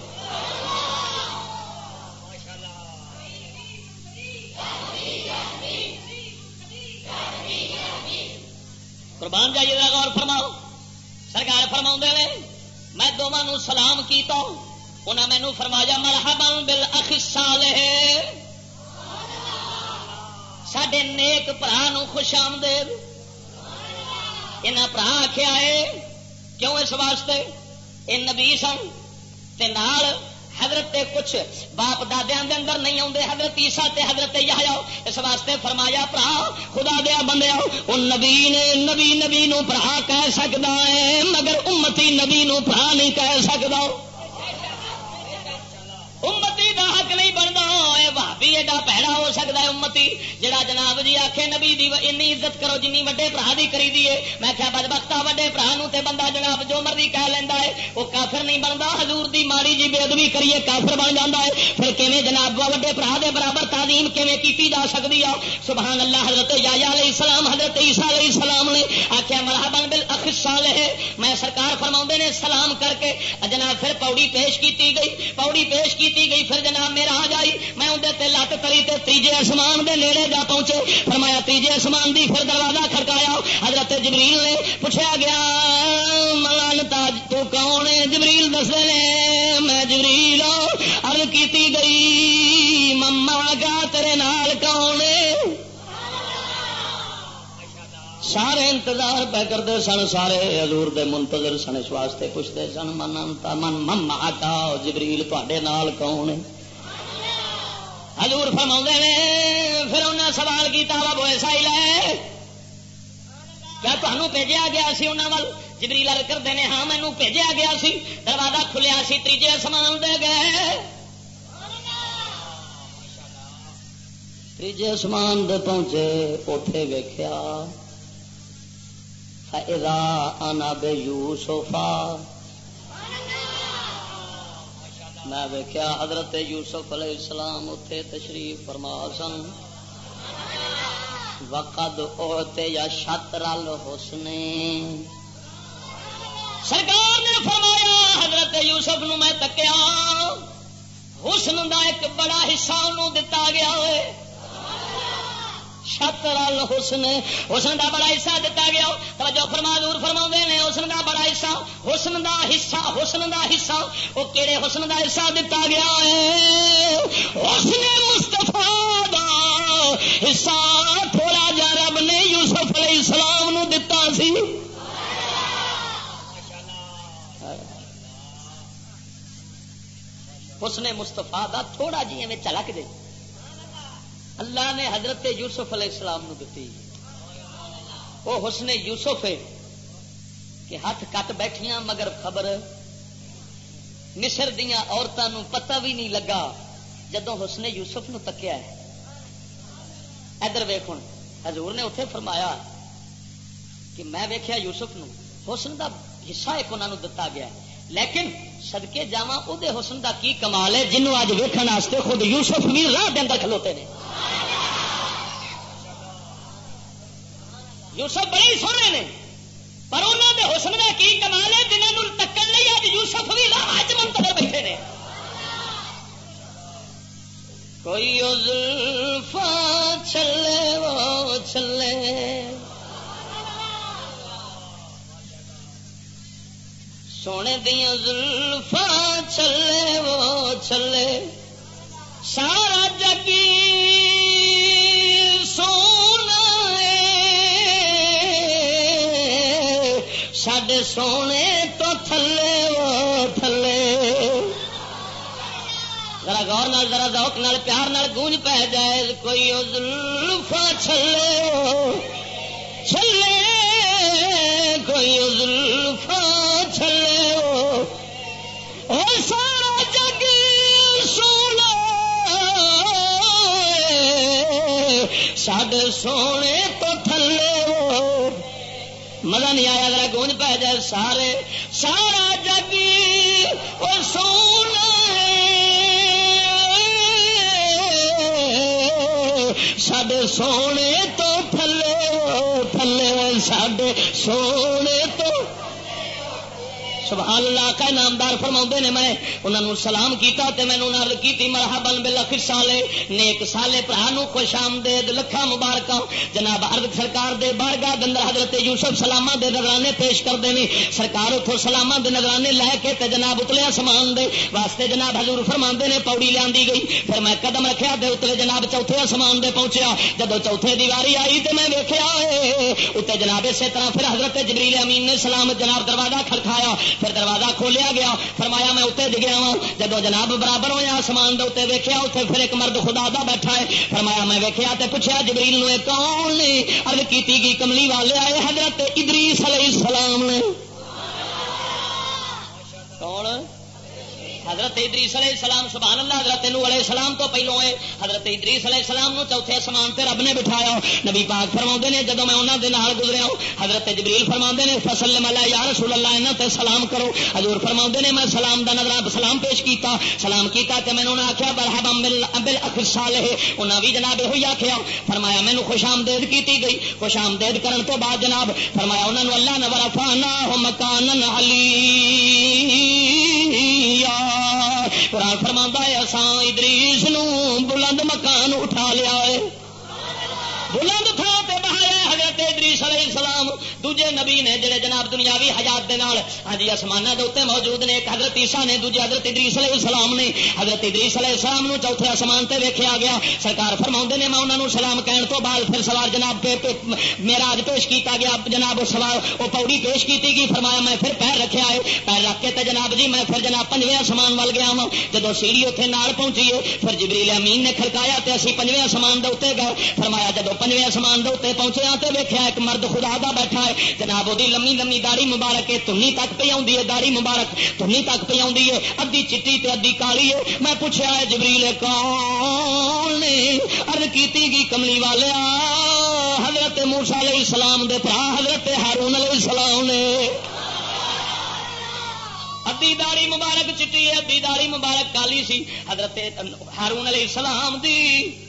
قربان جائیے ذرا غور فرماؤ. سرکار فرماؤں نے میں دونوں سلام کیتا انہاں مینوں فرمایا مرحبا بالاخ الصالح ساڈے نیک بھرا نوں خوش آمدید. انہاں بھرا آکھیا ہے کیوں اس واسطے اے نبی سن تے نال حضرت کچھ باپ دادیاں دے اندر نہیں آتے حضرت عیسیٰ تے حضرت یحییٰ اس واسطے فرمایا بھرا خدا دیا بندیا او نبی نے نبی نو بھرا کہہ سکدا ہے مگر امتی نبی نو بھرا نہیں کہہ سکدا. امتی دا حق نہیں بنتا بھابی ایڈا پیڑا ہو سکتا ہے امتی جڑا جناب جی آخے نبی دی اینی عزت کرو جنی وڈے برا دی کری دیے. میں کیا بدبختا وڈے برا نو تے بندہ جناب جو مرضی کہہ لینا ہے وہ کافر نہیں بنتا. حضور دی ماڑی جی بے ادبی کریے کافر بن جاتا ہے. پھر کیویں جناب وڈے برا دے برابر تعظیم کیویں کیتی جا سکتی ہے. سبحان اللہ. حضرت یحییٰ علیہ السلام حضرت عیسیٰ علیہ السلام نے آخیا مرحبا بالاخ الصالح. میں سرکار فرماؤندے نے سلام کر کے جناب پھر پوڑی پیش کیتی گئی گئی پھر جناب میرا آ جائی میں اندر تے لت تری تے تیجے آسمان دے نیڑے جا پہنچے. فرمایا تیجے آسمان دی پھر دروازہ کھڑکایا. حضرت جبریل نے پوچھا گیا ملانتا تو کون ہے؟ جبریل دسے نے میں جبریل عرض کیتی گئی مما کا تیرے نال کون ہے؟ سارے انتظار پہ کرتے سن سارے حضور دے منتظر سن اس واسطے پوچھتے سن من مما کا جبریل تے نال کون ہے؟ حضور فرماؤندے نے پھر انہیں سوال کیتا رب سائل ہے کیا تمہیں بھیجا گیا سی انہوں وال؟ جبریل عرض کرتے ہیں ہاں مینوں بھیجا گیا سی. دروازہ کھلیا سی تیجے آسمان دے گئے تیجے آسمان دے پہنچے اوتھے ویکھیا فَإِذَا أَنَا بِيُوسُفَ میں ویکھیا حضرت یوسف علیہ السلام اتنے تشریف فرما سن. وقد اعطي شطر الحسن سرکار نے فرمایا حضرت یوسف نو میں تکیا حسن دا ایک بڑا حصہ انہوں دتا گیا ہے. شطر الحسن حسن دا بڑا حصہ دتا گیا. توجہ فرما دور فرماوندے نے حسن دا بڑا حصہ حسن دا حصہ وہ کیڑے حسن دا حصہ دتا گیا ہے؟ حسن مصطفیٰ دا حصہ تھوڑا جا رب نے یوسف علیہ السلام نو دتا سی. حسن مصطفیٰ دا تھوڑا جی میں چلک دے اللہ نے حضرت یوسف علیہ السلام نو دتی. وہ حسن یوسف ہے کہ ہاتھ کٹ بیٹھیاں مگر خبر مصر دیاں عورتاں نو پتہ بھی نہیں لگا جدوں حسن یوسف نو تکیا ہے. ادھر ویکھ ہن حضور نے اتنے فرمایا کہ میں ویکھیا یوسف نو حسن دا حصہ ایک انہاں نو دتا گیا ہے لیکن صدقے جاواں او دے حسن دا کی کمال ہے جنوں اج ویکھن واسطے خود یوسف بھی راہ دے اندر کھلوتے نے. یوسف بڑے سونے نے پر انہوں دے حسن کا کی کمال ہے جنہوں نے تکن نہیں اج یوسف بھی اج منتظر بیٹھے نے. کوئی زلفا چھلے وہ چھلے سونے دیا زلفا چھلے وہ چھلے سارا جگی سونا ساڈے سونے تو تھلے وہ تھلے. ذرا غور نال ذرا ذوق نال پیار نال گونج پہ جائے کوئی زلفا چھلے وہ چھلے کوئی زلفا چھلے وہ سارا جگ سونا ساڈے سونے تو تھلے وہ مزہ نہیں آیا؟ ذرا گونج پہ جائے سارے سارا جگ اور سونا ساڈے سونے تو تھلے تھلے ساڈے سونے تو سبحان اللہ کا نامدار فرماؤندے نے میں انہاں نو سلام کیتا تے مینوں عرض کیتی مرحبا بالاخ سالے نیک سالے بھرا نو خوش آمدید لکھاں مبارکاں جناب عرض سرکار دے بارگاہ دے اندر حضرت یوسف سلاماں دے نذرانے پیش کردے نے سرکار اتھوں سلاماں دے نذرانے لے کے تے جناب اتلے آسمان دے واسطے جناب حضور فرماندے نے پوڑی لیاندی گئی پھر میں قدم رکھیا تے اتلے جناب چوتھے آسمان دے پہنچیا جدوں چوتھے دیواری آئی تے میں ویکھیا اتنے جناب اسی طرح پھر حضرت جبریل امین نے سلام جناب دروازہ کھڑکایا پھر دروازہ کھولیا گیا فرمایا میں اتنے ڈگیا وا جدو جناب برابر ہویا آسمان دے اتنے ویکھیا اتنے پھر ایک مرد خدا دا بیٹھا ہے فرمایا میں ویکھیا تے پوچھا جبریل نو کون نے عرض کیتی گئی کملی والے آئے حضرت ادریس علیہ السلام نے کون حضرت ادریس علیہ السلام سبحان اللہ حضرت نوح علیہ السلام تو پہلو ہے حضرت ادریس علیہ السلام نو چوتھے آسمان تے رب نے بٹھایا نبی پاک فرماندے نے جدوں میں انہاں دے نال گزریا حضرت جبریل فرماندے نے فسلم علی یا رسول اللہ انہاں تے سلام کرو حضور فرماندے نے میں سلام دا نظر سلام پیش کیتا سلام کیتا تے مینوں انہاں آکھیا مرحبا بالاخ صالح انہاں بھی جناب ہوئی آکھیا فرمایا مینوں خوش آمدید کیتی گئی خوش آمدید کرن تو بعد جناب فرمایا انہاں نو اللہ نے ورفعناہ مکانا علیا قرآن فرماتا ہے اساں ادریس نو بلند مکان اٹھا لیا ہے بلند تھا تے بہایا حضرت ادریس علیہ السلام دوجے نبی نے جڑے جناب دنیاوی حیات دے نال ہاں جی آسماناں دے اوتے موجود نے ایک حضرت عیسیٰ نے دوجے حضرت ادریس علیہ السلام نے حضرت ادریس علیہ السلام نو چوتھے آسمان تے ویکھیا گیا سرکار فرماوندے نے میں انہاں نو سلام کہن تو بعد پھر سوار جناب پہ معراج پیش کیتا گیا جناب سوار او پوڑی پیش کیتی گئی فرمایا میں پھر پیر رکھیا ہے پیر رکھ کے تے جناب جی میں پھر جناب پنجویں آسمان ول گیا ہاں جدوں سیڑھی اوتھے نال پہنچی ہے پھر جبریل امین نے کھڑکایا تے اسی پنجویں آسمان دے اوتے گئے فرمایا جدوں پنجویں آسمان دے اوتے پہنچے تے ویکھیا ایک مرد خدا دا بیٹھا ہے جناب دی لمبی لمبی داڑھی مبارک ہے تنی تک پہ آندی ہے داڑھی مبارک تنی تک پہ آندی ہے ادھی چٹی تے ادھی کالی ہے میں پوچھا ہے جبریل کون نے عرض کیتی گئی کملی والیا حضرت موسیٰ علیہ السلام دے بھرا حضرت ہارون علیہ السلام نے ادھی داڑھی مبارک چٹی ہے ادھی داڑھی مبارک کالی سی حضرت ہارون علیہ السلام دی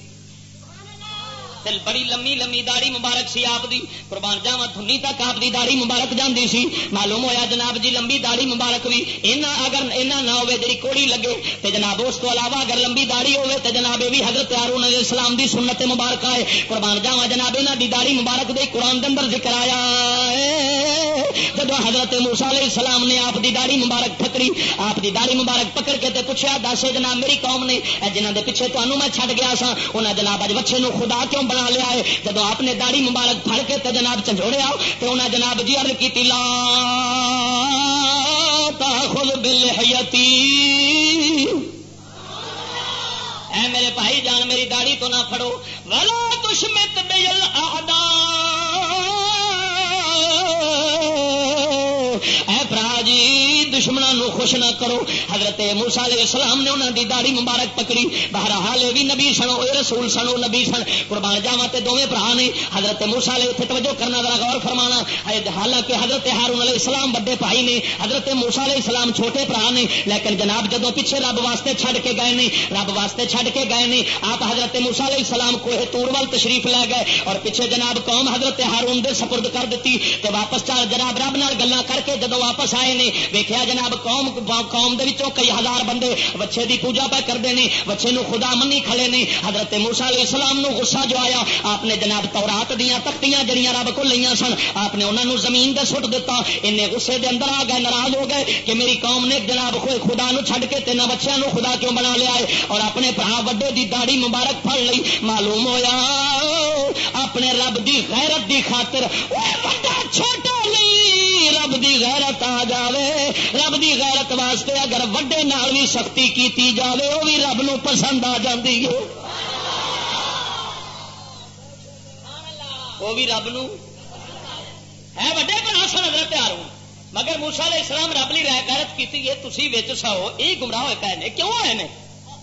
بڑی لمبی لمبی داڑھی مبارک سی آپ دی قربان جاواں دھنی تک آپ دی داڑھی مبارک جاندی سی معلوم ہویا جناب جی لمبی داڑھی مبارک بھی اگر اینا نہ ہوے جڑی کوڑی لگے تے جناب اس تو علاوہ اگر لمبی داڑھی ہوے تے جناب یہ بھی حضرت ہارون علیہ السلام دی سنت مبارکہ ہے قربان جاواں جناب انہاں دی داڑھی مبارک دے قرآن دے اندر ذکر آیا جدو حضرت موسیٰ علیہ السلام نے آپ دی داڑھی مبارک پکڑی آپ دی داڑھی مبارک پکڑ کے تے پوچھا دس جناب میری قوم نے جنہاں دے پیچھے تانوں میں چھڈ گیا سا انہاں جناب اج وچھے نو خدا کیوں بنا لیا ہے جدو آپ نے داڑھی مبارک پھڑ کے تے جناب جھنجھوڑیا تو انہاں جناب جی عرض کیتی لا تاخذ باللحیتی اے میرے بھائی جان میری داڑھی تو نہ پھڑو ولا تشمت بالاعداء اے برا جی دشمنوں نو خوش نہ کرو حضرت موسیٰ علیہ السلام نے انہاں دی داڑھی مبارک پکڑی بہرحال بھی نبی سنو اے رسول سنو نبی سن قربان جاواں تے دوویں بھرا نے حضرت موسیٰ علیہ تے توجہ کرنا ذرا غور فرمانا حالانکہ حضرت ہارون علیہ السلام بڑے بھائی نے حضرت موسیٰ علیہ السلام چھوٹے بھرا نے لیکن جناب جدوں پیچھے رب واسطے چھڈ کے گئے نے رب واسطے چھڈ کے گئے نے آپ حضرت موسیٰ علیہ السلام کوہ طور ول تشریف لے گئے اور پیچھے جناب قوم حضرت ہارون دے سپرد کر دیتی تے واپس جناب رب نال گلاں کر کے جدوں واپس آئے نے ویکھیا جناب قوم دے وچوں کئی ہزار بندے وچھے دی پوجا پہ کردے نے وچھے نو خدا منی کھڑے نے حضرت موسیٰ علیہ السلام نو غصہ جو آیا آپ نے جناب تورات دیاں تختیاں جڑیاں رب کو لئیاں سن آپ نے انہاں نو زمین تے سٹ دتا انہیں غصے دے اندر آ گئے ناراض ہو گئے کہ میری قوم نے جناب خدا نو چھڈ کے تے نہ بچیاں نو خدا کیوں بنا لیا ہے اور اپنے بھرا وڈے دی داڑھی مبارک پھڑ لئی معلوم ہویا اپنے رب دی غیرت دی خاطر اوے بڑا چھوٹا نہیں رب دی غیرت آ جاوے رب دی غیرت واسطے اگر وڈے نال بھی سختی کیتی جاوے وہ بھی رب نو پسند آ جاندی ہے وہ بھی رب نو ہے وڈے بھرا سن حضرت ہارون مگر موسیٰ علیہ السلام رب لی غیرت کیتی ہے تسی وچ سو یہ گمراہ ہوئے پے نے کیوں ہوئے نے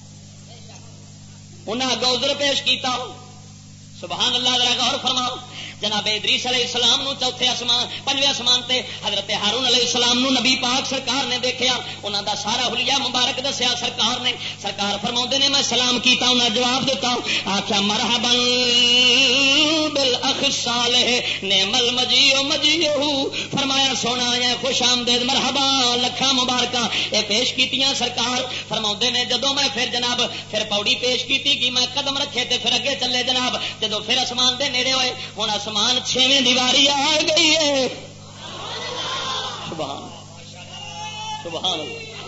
انہاں اگوں عذر پیش کیتا سبحان اللہ ذرا غور فرماؤ جناب ادریس علیہ السلام نو چوتھے آسمان پنجویں آسمان تے حضرت ہارون علیہ السلام نو نبی پاک سرکار نے دیکھیا انہاں دا سارا حلیہ مبارک دسیا سرکار نے سرکار فرماؤندے نے میں سلام کیتا انہاں جواب دیتا آکھیا مرحبا بالاخ الصالح نعم المجیء مجیءہ فرمایا سونا ہے خوش آمدید مرحبا لکھاں مبارکاں اے پیش کیتیاں سرکار فرماؤندے نے جدوں میں پھر جناب پھر پوڑی پیش کیتی کہ میں قدم رکھے تے پھر اگے چلے جناب جدوں پھر آسمان دے نیڑے ہوئے ہن آسمان 6ویں دیواری آ گئی ہے سبحان سبحان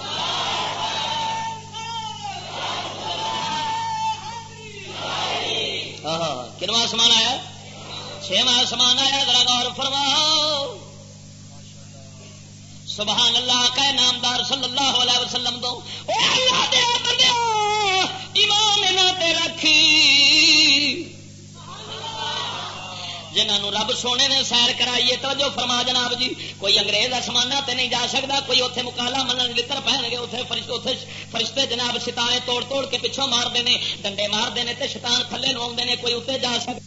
ہاں کنواں آسمان آیا 6واں آسمان آیا ذرا غور فرماؤ سبحان اللہ کا نامدار صلی اللہ علیہ وسلم دو اے اللہ دے بندے ایمان انہاں تے رکھی جنہوں رب سونے نے سیر کرائیے توجہ فرما جناب جی کوئی انگریز آسمانہ تے نہیں جا سکتا کوئی اتنے مکالا منن لتر پہن گے اتنے فرشتے جناب ستارے توڑ توڑ کے پچھوں مارتے ہیں ڈنڈے مارتے ہیں تے شیطان تھلے نو آتے ہیں کوئی اتنے جا سکتا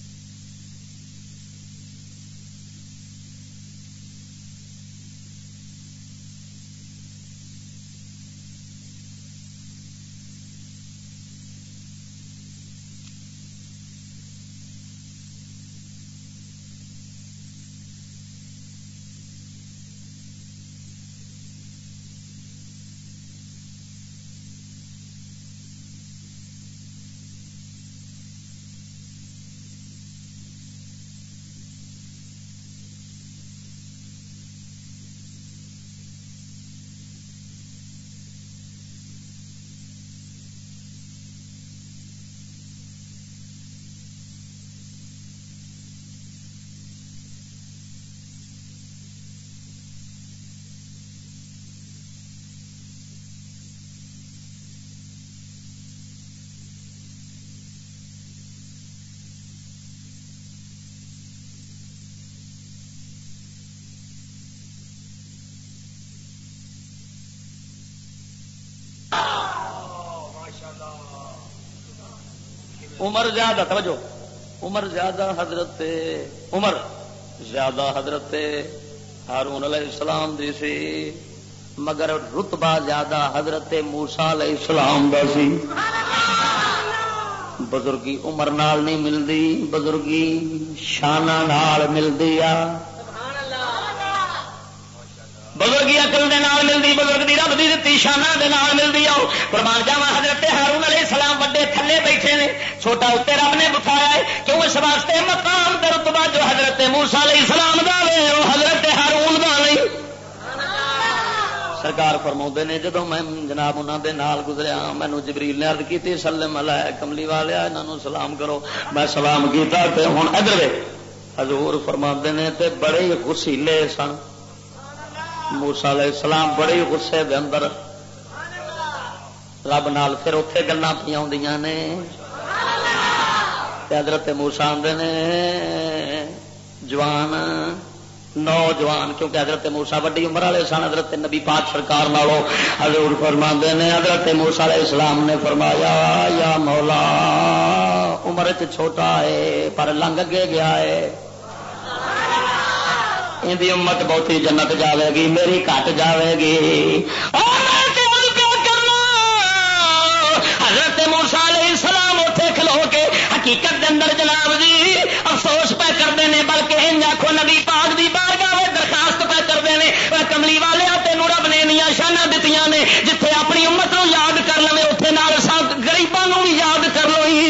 عمر زیادہ توجہ عمر زیادہ حضرت ہارون علیہ السلام دی سی مگر رتبہ زیادہ حضرت موسیٰ علیہ السلام دا سی بزرگی عمر نال نہیں ملدی بزرگی شانہ نال ملدی آ بزرگی عقل دے نال ملدی بزرگ دی رب دی دتی شانہ دے نال ملدی آؤ قربان جاواں حضرت ہارون علیہ السلام بڑے تھلے بیٹھے نے چھوٹا اتنے رب نے بٹھایا ہے کیوں اس واسطے مقام تے رتبہ جو حضرت موسیٰ علیہ السلام دا ہے وہ حضرت ہارون دا نہیں سرکار فرماؤندے نے جدوں میں جناب انہاں دے نال گزریا مینوں جبریل نے عرض کیتی سلم علیہ کملی والیا انہاں نوں سلام کرو میں سلام کیتا تے ہن ادھر حضور فرماندے نے تے بڑے غسیلے سن موسیٰ علیہ السلام بڑے غصے دے اندر رب نال پھر اوتھے گلاں پیاں ہوندیاں نے تے حضرت موسیٰ آندے نے جوان نوجوان کیونکہ حضرت موسیٰ وڈی عمر والے سن حضرت نبی پاک سرکار نالوں حضور فرماندے نے حضرت موسیٰ علیہ السلام نے فرمایا یا مولا عمر چھوٹا ہے پر لنگ اگے گیا ہے ان دی امت بہتی جنت جاوے گی میری گھٹ جاوے گی حضرت موسیٰ علیہ السلام اتنے کھلو کے حقیقت دے اندر جناب جی افسوس پہ کرتے ہیں بلکہ ان آخو نبی پاک دی بارگاہ درخواست پہ کرتے ہیں کملی والے تینوں رب نے انیاں شاناں دتیاں نے جتھے اپنی امت نو یاد کر لوے اتنے نال غریباں نو بھی یاد کر لو ہی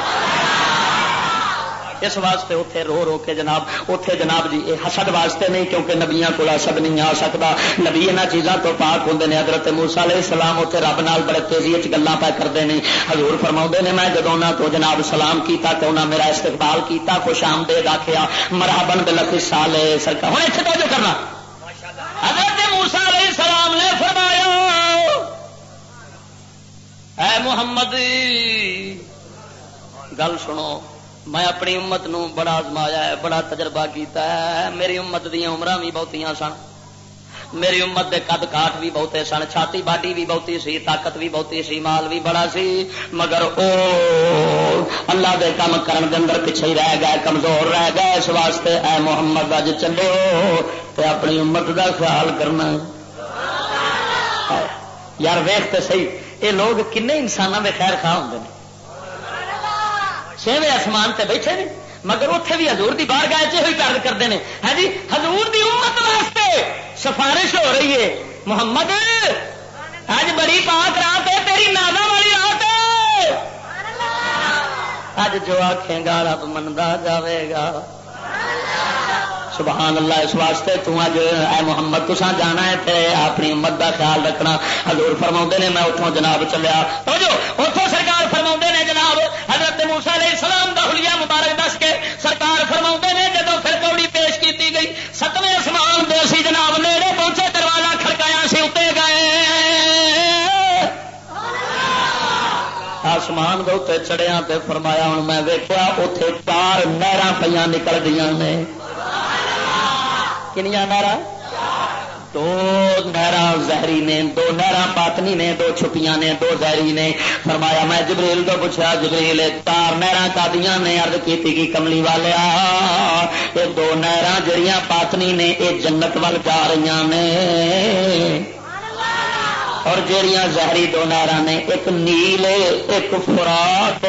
اس واسطے اتے رو رو کے جناب اتے جناب جی یہ حسد واسطے نہیں کیونکہ نبیاں کو حسد نہیں آ سکتا نبی یہاں چیزوں تو پاک ہوں نے حضرت موسیٰ علیہ السلام اتنے رب نال بڑے تیزی گلاں پہ کرتے ہیں حضور فرماؤندے نے میں جدوں انہاں تو جناب سلام کیتا تو انہاں میرا استقبال کیتا خوش آمدید آکھیا مرحبا بالاخ صالح سرکار ہن اتنے توجہ کرنا حضرت موسیٰ علیہ السلام نے فرمایا اے محمد گل سنو میں اپنی امت نو بڑا آزمایا ہے بڑا تجربہ کیتا ہے میری امت دیاں عمراں بھی بہتیاں سن میری امت دے قد کاٹ بھی بہتے سن چھاتی باڈی بھی بہتی سی طاقت بھی بہتی سی مال بھی بڑا سی مگر او اللہ دے کام کرن دے اندر پیچھے ہی رہ گئے، کمزور رہ گئے، اس واسطے اے محمد اج چلے ہو تے اپنی امت دا خیال کرنا۔ یار ویخ تے صحیح یہ لوگ کنے انسانوں کے خیر خواہ ہوندے نے، چھویں آسمان تے بیٹھے نے مگر اتنے بھی حضور دی بارگاہ یہ کر کرتے ہیں۔ ہاں جی حضور دی امت واسطے سفارش ہو رہی ہے، محمد اج بڑی پاک رات ہے، تیری نازا والی رات ہے، اج جو آکھے گا رب مندا جاوے گا۔ سبحان اللہ۔ اس واسطے تو اج اے محمد تساں جانا ہے تے اپنی امت دا خیال رکھنا۔ حضور فرماؤندے نے میں اتوں جناب چلیا تو جو اتوں سرکار فرماؤندے نے جناب حضرت موسیٰ علیہ السلام دا حلیہ مبارک دس کے سرکار فرماؤندے نے جدوں پھر کوڑی پیش کیتی گئی ستویں آسمان دے سی جناب نیڑے پہنچے دروازہ کھڑکایا سی اتنے گئے آسمان دے اتنے چڑھیا تے فرمایا ہوں میں ویکھیا اوتھے 4 نہراں پیاں نکل دیاں نے۔ کنیاں نہراں؟ 2 نہراں زہری نے، 2 نہراں باطنی نے، 2 چھپیاں نے، 2 زہری نے۔ فرمایا میں جبریل تو پوچھا جبریل 4 نہراں کادیاں نے؟ عرض کیتی کی کملی والیا یہ 2 نہراں جڑیاں باطنی نے یہ جنت وال جا رہی نے، اور جڑیاں زہری 2 نہراں نے ایک نیل ایک فرات،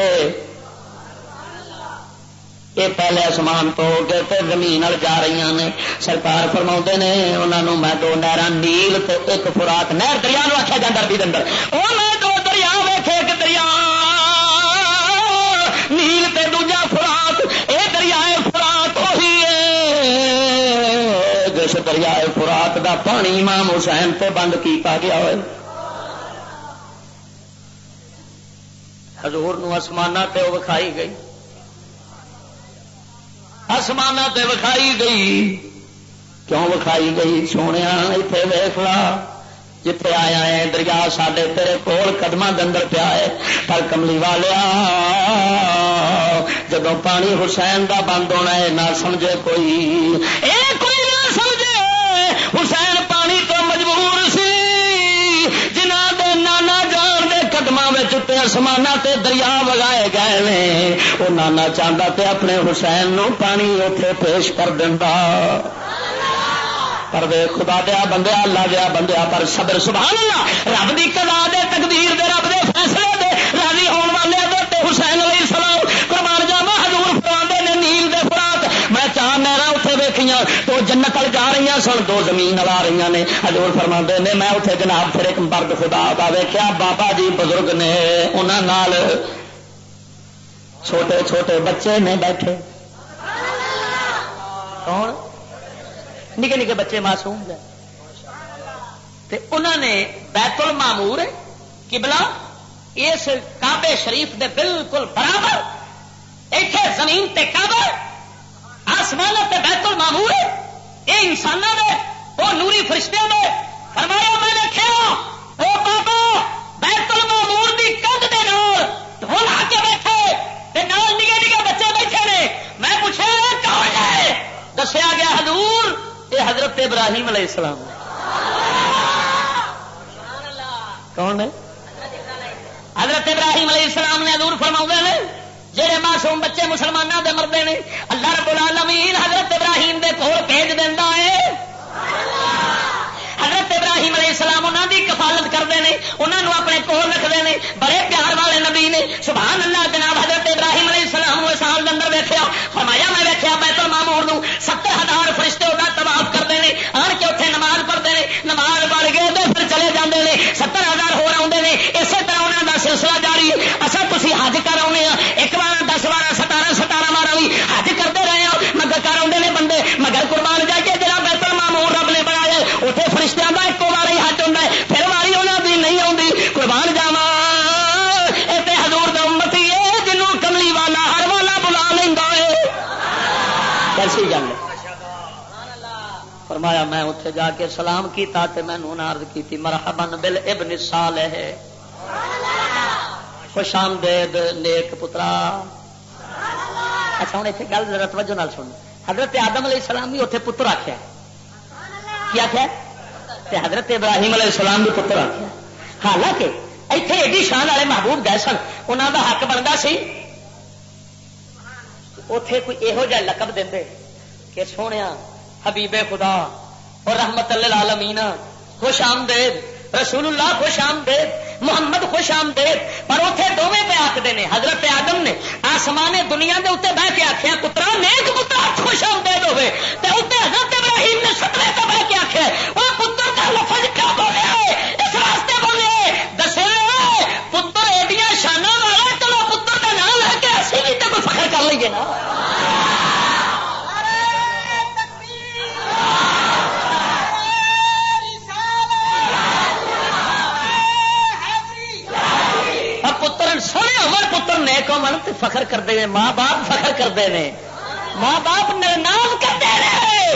یہ پہلے آسمان تو ہو کے پھر زمین جا رہی نے۔ سرکار فرماؤندے نے انہوں میں 2 نہراں نیل تے ایک فرات، نہر دریا آخیا جا عربی اندر، وہ میں 2 دریا ویکھے، ایک دریا نیل تے دوجا فرات، یہ دریائے فرات وہی ہے جس دریائے فرات دا پانی امام حسین تے بند کیتا گیا ہوئے۔ حضور نو آسمانہ تے وہ وکھائی گئی، آسمان تے وکھائی گئی، کیوں وکھائی گئی؟ سونے اتنے ویخ لا جتھے آیا ہے دریا ساڈے تیرے کول قدماں دے اندر پیا ہے، پر کملی والیا جدوں پانی حسین دا بند ہونا ہے نہ سمجھے کوئی، اے کوئی نہ سمجھے حسین پانی تو مجبور سی، جنہ دے نانا جان دے قدماں وچ تے آسماناں تے دریا وگائے گئے نے، وہ نانا چاہتا تے اپنے حسین نو پانی اوتھے پیش کر دیندا، پر وے خدا دیا بندیا اللہ دیا بندیا پر صبر سبحان اللہ، رب دی قضا دے تقدیر دے رب دے فیصلے دے راضی ہون والے حضرت حسین علیہ السلام قربان جاواں حضور فرماندے نے نیل دے فرات میں 4 نہراں اوتھے ویکھیاں، 2 جنت ول جا رہی سن، 2 زمین ول آ رہی نے۔ حضور فرماندے نے میں اوتھے جناب پھر ایک مرد خدا دا ویکھیا، بابا جی بزرگ نے، انہاں نال چھوٹے چھوٹے بچے نے بیٹھے، کون؟ نکے نکے بچے معصوم گئے، تے انہوں نے بیت المعمور قبلہ اس کعبے شریف دے بالکل برابر ایتھے زمین تے کعبہ آسمان تے بیت المعمور یہ انسانوں نے وہ نوری فرشتے نے فرمایا میں نے کھیا او بابا بیت المعمور دی کندھ دے نال ڈھول آ کے بیٹھے تے نال نکے نکے بچے بیٹھے نے، میں پوچھا کون ہے؟ دسیا گیا حضور یہ حضرت ابراہیم علیہ السلام۔ کون ہے؟ حضرت ابراہیم علیہ السلام نے حضور فرماؤندے نے جہے معصوم بچے مسلمانوں دے مردے نے اللہ رب العالمین حضرت ابراہیم دے کول بھیج دینا ہے، حضرت ابراہیم علیہ السلام انہوں دی کفالت کرتے ہیں، انہوں اپنے کول رکھتے ہیں، بڑے پیار والے نبی نے سبحان اللہ۔ جناب حضرت ابراہیم علیہ السلام اس سال کے اندر ویکھیا، فرمایا میں ویکھیا بیت المعمور نو 70,000 فرشتے وہاں طواف کرتے ہیں، آن کے اتنے نماز پڑھتے ہیں، نماز پڑھ گئے تو پھر چلے جاتے ہیں، 70,000 ہو آتے ہیں، اسی طرح انہوں کا سلسلہ جاری ہے۔ اصل تھی حج کر آنے ایک بار 10 بار 17 بار بھی حج کرتے رہے ہیں مگر کر آتے ہیں بندے، مگر قربان جا کے جہاں بیت المعمور رب نے بنایا اتنے فرشتیاں کا ایک بار ہی حج ہوتا ہے، پھر واری انہوں کی نہیں آتی۔ قربان جاوا یہ حضور دا امتی ہے جنوں کملی والا ہر والا بلا لینا ہے، کیسی گل ہے؟ فرمایا میں اتنے جا کے سلام کیتا تے میں نے عرض کی مرحباً بالابن الصالح، خوش آمدید نیک پترا۔ اچھا ہوں اتنے گل ذرا توجہ نال سن، حضرت آدم علیہ السلام بھی اتنے پتر آخیا، کیا آخیا؟ حضرت ابراہیم علیہ السلام بھی پتر آخیا، حالانکہ اتنے ایڈی شان والے محبوب گئے سن، انہوں کا حق بنتا سی اتے کوئی یہو جہ لقب دے کہ سونے حبیب خدا اور رحمت للعالمین خوش آمدید، رسول اللہ خوش آمدید، محمد خوش آمدید، پر اتنے دونوں پہ آخر نے حضرت آدم نے آسمان دنیا کے اتنے بہ کے آخیا پترا نیک پتر خوش آمدید ہوئے، اتنے حضرت ابراہیم نے سترے سے بہ کے آخیا وہ پتر کا لفظ کیا بولے اس واسطے بولے دسے پتر ایڈیاں شانہ والا چلو پتر کا نام لے کے اسی بھی تو کوئی فخر کر لیے نا. سونے عمر پتر نیک من فخر کرتے ہیں، ماں باپ فخر کرتے ہیں، ماں باپ نام کرتے ہیں.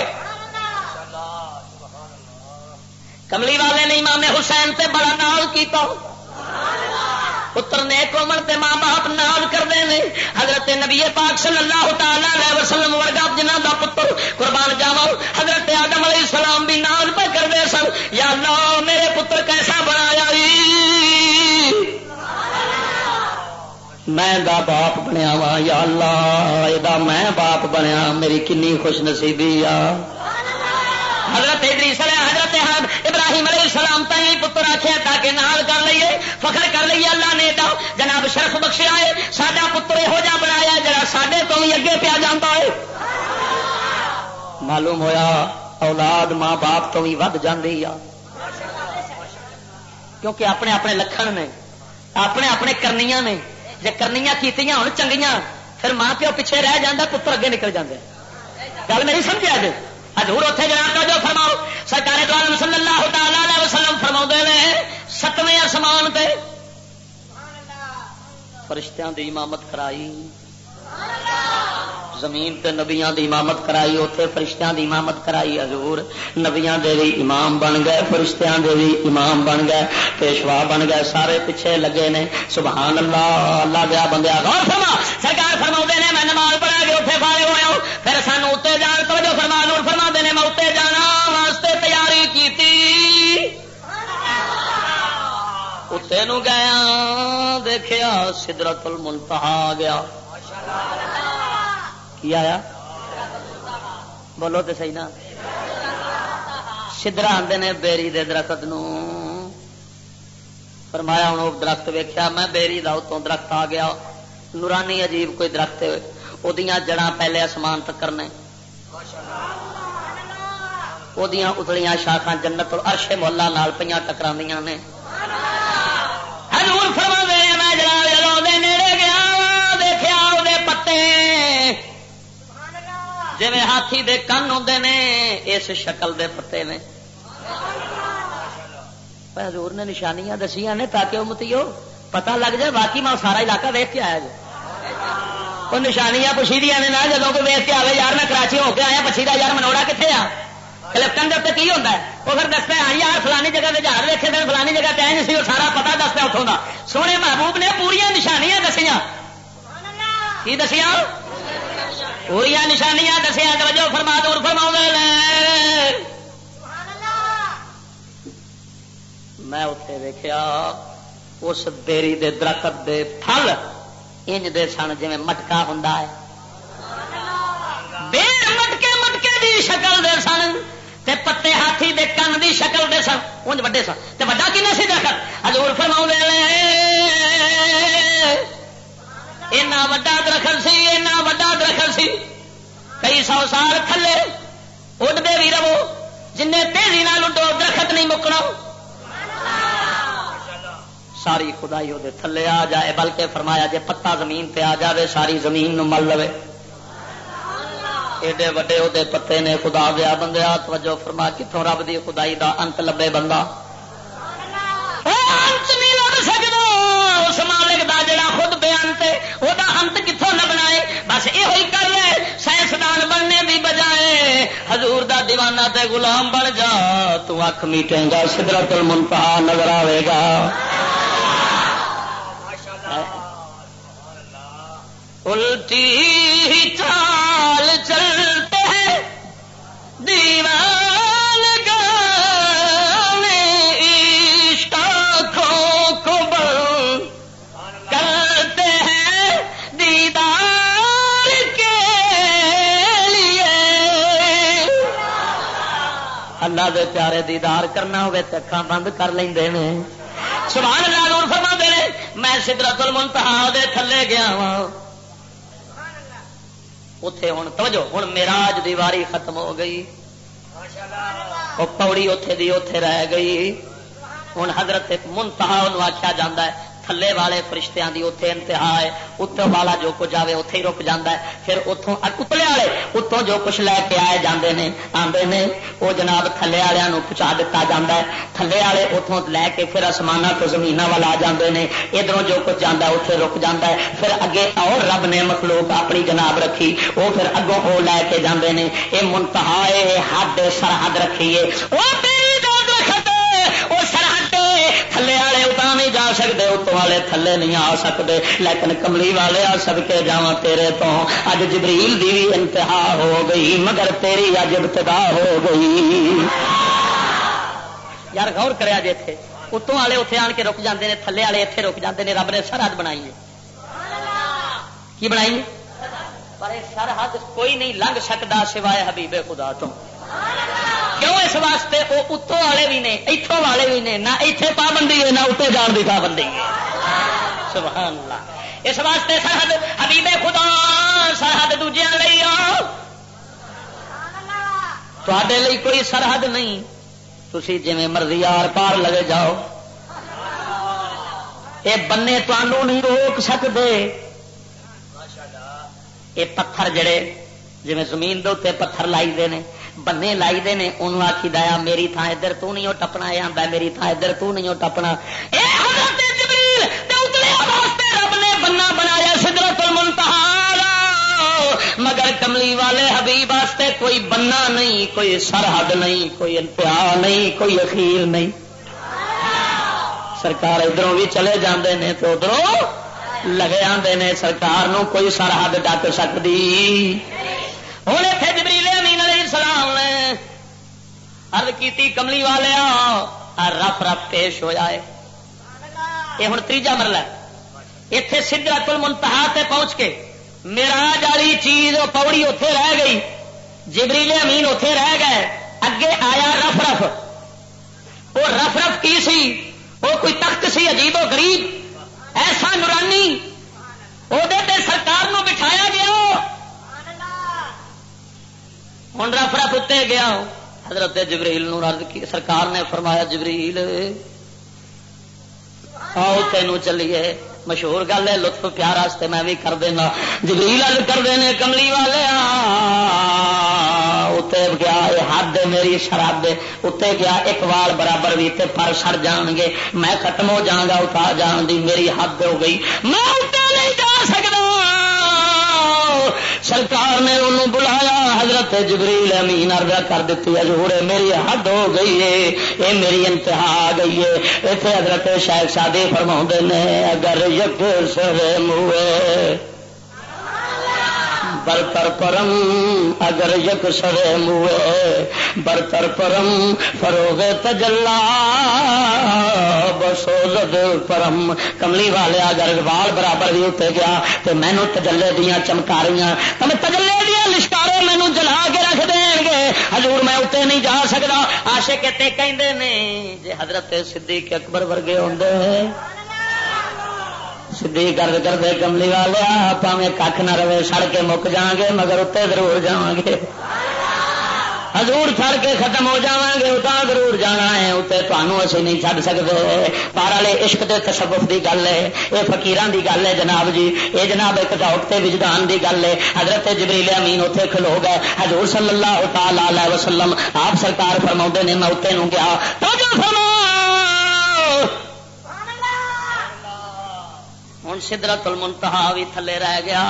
کملی والے نے امام حسین تے بڑا نام کیتا، پتر نیک عمر تے ماں باپ نام کرتے ہیں. حضرت نبی پاک صلی اللہ تعالی علیہ وسلم ورگا جنہ دا پتر قربان جاوا حضرت آدم علیہ السلام بھی نام پہ کرتے سن، یا اللہ میرے پتر کیسا بنایا میں دا باپ بنیا وا، یا اللہ یہ میں باپ بنیا میری کنی خوش نصیبی آ. حضرت ادریس علیہ حضرت ابراہیم علیہ السلام تھی پتر آخیا تاکہ نال کر لیے فخر کر لیے اللہ نے دا جناب شرف بخشیا ہے ساڈا پتر یہو جہا بنایا جڑا ساڈے تو بھی اگے پیا جاتا ہے. معلوم ہویا اولاد ماں باپ تو بھی ود جاندی آ، کیونکہ اپنے اپنے لکھن نے اپنے اپنے کرنیاں نے، جی کرنیاں کیتیاں ہوں چنگیاں پھر ماں پیو پیچھے رہ جاندہ پتر اگے نکل جاندے. گل میری سمجھا جی حضور اتنے جناب جو فرماؤ سرکار دو عالم صلی اللہ تعالی علیہ وسلم فرما نے 7ویں آسمان تے فرشتیاں دی امامت کرائی، زمین تے نبیاں دی امامت کرائی، اوتھے فرشتیاں دی امامت کرائی. حضور نبیاں دے بھی امام بن گئے، فرشتیاں دے بھی امام بن گئے، پیشوا بن گئے، سارے پیچھے لگے نے. سبحان اللہ. اللہ دیا بندیا غور فرما سرکار فرما نے میں نماز پڑھا کے اتنے فارغ ہوا پھر سانو اتنے جان توجہ فرما نور فرما نے میں اتنے جانا واسطے تیاری کی اتنے نو گیا دیکھیا سدرت المنتہا آ گیا. کی آیا بولو تو صحیح نا. سدرا آدھے نے بیری دے درخت نو فرمایا ہوں وہ درخت ویکیا میں بیری دا اتوں درخت آ گیا نورانی عجیب کوئی درخت وہ جڑاں پہلے آسمان تک کرنے وہ اتلیاں شاخاں جنت العرش مولا نال پہ ٹکراندیاں نے. حضور فرماندے نے میں جناب جدوں دے نیڑے گیا دیکھیا وہ پتے جی ہاتھی دے کن ہوندے نے اس شکل دے پتے نے. حضور نے نشانیاں دسیاں نے تاکہ امتیو پتہ لگ جائے واقعی میں سارا علاقہ دیکھ کے آیا جی. وہ نشانیاں پوچھی دیا نے نا جدوں کوئی ویخ کے آئے یار میں کراچی ہو کے آیا پچھی دا یار منوڑا کتنے آ کلپٹن کے اتنے کی ہوتا ہے وہ پھر دستا ہاں یار فلانی جگہ سے جہاز ویکے دن فلانی جگہ پہ نہیں سی وہ سارا پتا دستا اتوں کا. سونے محبوب نے پوریا نشانیاں دسیاں کی دسیاں پوریا نشانیاں دسیاں توجہ فرما دور فرما میں اتنے دیکھا اس بیری دے درخت دے پھل انج دے سن جی مٹکا ہوں بیر مٹکے مٹکے دی شکل دے سن تے پتے ہاتھی دے کن دی شکل دے سن انج وڈے سن تے وڈا کنے سی درخت حضور فرماؤ اینا وڈا درخت سی اینا وڈا درخت سی کئی 100 سال تھلے اڈتے بھی رہو جن تیزی نال اڈو درخت نہیں مکنا ساری خدائی وہ تھلے آ جائے بلکہ فرمایا جے پتا زمین تے آ جائے ساری زمین نو مل لوے ایڈے وڈے وہ پتے نے. خدا دیا بندے توجہ فرما کتوں رب دی خدائی دا انت لبے بندہ انت نہیں لگ سکتا اس مالک دا جڑا خود بے انت وہ انت کتوں لبنا ہے. بس یہ کر لے سائنسدان بننے دی بجائے حضور دا دیوانہ تے غلام بن جا تو اکھ میٹیں گا سدرت المنتہا نظر آئے گا. الٹی چال چلتے ہیں دیوان گانے عشق آنکھوں کو بند کرتے ہیں دیدار کے اللہ دے پیارے دیدار کرنا ہوئے تے اکھاں بند کر لیندے نے. سبحان اللہ. نور فرماندے نے میں سدرۃ المنتہا دے تھلے گیا ہاں. اتے ہوں توجہ ہوں معراج دی واری ختم ہو گئی. وہ پوڑی اتے دی اتے رہ گئی. ہوں حضرت منتہا انہوں آخیا جاتا ہے. تھلے والے فرشتیاں دی اتے انتہا ہے. اتوں والا جو کچھ آئے اتے ہی رک جاتا ہے. پھر اتوں اتلے والے اتوں جو کچھ لے کے آئے جاندے نے آندے نے وہ جناب تھلے والوں پہنچا دیتا جاتا ہے. تھلے والے اتوں لے کے پھر آسمانہ تو زمین والا آ جاندے نے. ادھروں جو کچھ جانا ہے اتنے رک جاتا ہے. پھر اگے اور رب نے مخلوق اپنی جناب رکھی وہ پھر اگوں وہ لے کے جاندے نے. یہ منتہا حد سرحد رکھیے وہ سرحد تھلے والے اتنا نہیں جا سکتے اتوں والے تھلے نہیں آ سکتے. لیکن کملی والے آ سب کے جاواں تیرے تو. اج جبریل دی بھی انتہا ہو گئی مگر تیری اج ابتدا ہو گئی. یار غور کریا جے تھے اتوں والے اتنے آن کے رک جاندے نے تھلے والے اتنے رک جاندے نے. رب نے سرحد بنائی ہے. کی بنائی؟ پر سرحد کوئی نہیں لنگ سکتا سوائے حبیب خدا تو. کیوں؟ اس واسطے وہ اتوں والے بھی نے اتوں والے بھی نے. نہ اتنے پابندی ہے نہ اتنے جان کی پابندی ہے. سبحان اللہ. اس واسطے سرحد حبیب خدا سرحد دوجے لئی تے لئی کوئی سرحد نہیں. تھی جی مرضی آر پار لگے جاؤ. یہ بنے تمہوں نہیں روک سکتے. یہ پتھر جڑے جی زمین دے پتھر لائی دے نے بنے لائی دے نے انہوں آخی دیا میری تھان ادھر تو نہیں ٹپنا. یہ آتا میری تھان ادھر تو نہیں ٹپنا. رب نے بنا بنایا سدرۃ المنتہا مگر کملی والے حبیب واسطے کوئی بنا نہیں کوئی سرحد نہیں کوئی انتہا نہیں کوئی اخیر نہیں. سرکار ادھروں بھی چلے جاندے نے تو ادھروں لگے آندے نے. سرکار نو کوئی سرحد ڈک سکتی. ہوں اتنے جبریل امین علیہ السلام نے عرض کیتی کملی والے رف رف پیش ہو جائے. یہ ہوں تیجا مرلہ اتنے سدرۃ المنتہا تے پہنچ کے معراج والی چیز پوڑی اتے رہ گئی. جبریل امین اتے رہ گئے. اگے آیا رف رف. وہ رف رف کی سی؟ وہ کوئی تخت سی عجیب و غریب ایسا نورانی وہ سرکار نو بٹھایا گیا. ہوں رف رف اتنے گیا. حضرت جبریل نو عرض کی سرکار نے فرمایا جبریل آؤ تینوں چلیے. مشہور گل ہے لطف پیار واسطے میں بھی کر دینا. جبریل عرض کر دینے کملی والے اتنے گیا حد میری شراب اتنے گیا ایک وال برابر بھی تے پر سڑ جان گے میں ختم ہو جاؤں گا. اٹھا جان دی میری حد ہو گئی میں اتنے نہیں جا سکتا. سرکار نے انہوں بلایا. حضرت جبریل امین عرض کر دیتی حضور میری حد ہو گئی ہے یہ میری انتہا آ گئی ہے. اتنے حضرت شیخ سادی فرما نے اگر یک سر موے برتر پرم اگر یک سر موے برتر پرم فروغ تجلا بسوزد پرم. کملی والے اگر وال برابر بھی اتنے گیا تو مینو تجلے دیا چمکاریاں تجلے دیا لشکارے مینو جلا کے رکھ دیں گے. حضور میں اتنے نہیں جا سکتا. عاشق تے کہندے نے جے حضرت صدیق اکبر ورگے ہوندے سدھی گرد کردے کملی والے پاویں کھ نہ رہے سڑ کے مک جاؤں گے مگر اتنے ضرور جاؤں گے. حضور چھڑ کے ختم ہو جاؤں گے اتنا ضرور جانا ہے. اتنے تمہوں اسی نہیں چھڈ سکتے. پار والے عشق دے تصوف دی گل ہے. یہ فقیران دی گل ہے جناب جی. یہ جناب ایک ذوق تے وجدان دی گل ہے. حضرت جبریل امین اتنے کھلو گئے. حضور صلی اللہ تعالی علیہ وسلم آپ سرکار فرما نے میں اتنے نو گیا ہوں سدرۃ المنتہا بھی تھلے رہ گیا.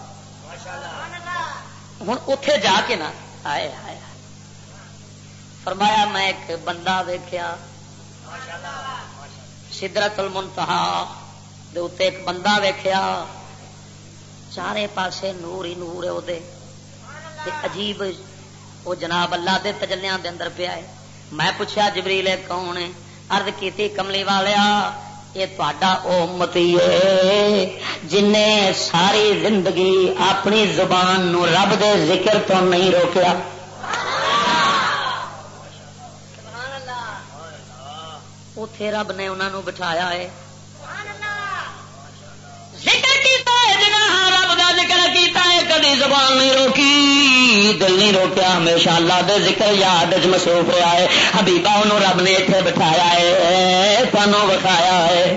ہوں اتے جا کے نا آئے آئے فرمایا میں ایک بندہ دیکھا سدرۃ المنتہا دے اتنے ایک بندہ ویکھیا چارے پاسے نور ہی نور ہے وہ عجیب وہ جناب اللہ دے تجلیاں دے اندر پیا ہے. میں پوچھا جبریل کون ہے؟ عرض کیتی کملی والیا یہ تا امتی ہے جن نے ساری زندگی اپنی زبان نو رب دے ذکر تو نہیں روکیا. اتے رب نے انہوں بٹھایا ہے ذکر کیتا ہے جنہاں رب دا ذکر کیتا ہے کدی زبان نہیں روکی دل نہیں روکیا ہمیشہ اللہ دے ذکر یاد وچ مصروف رہا ہے حبیبا انہوں رب نے اتنے بٹھایا ہے تانوں وکھایا ہے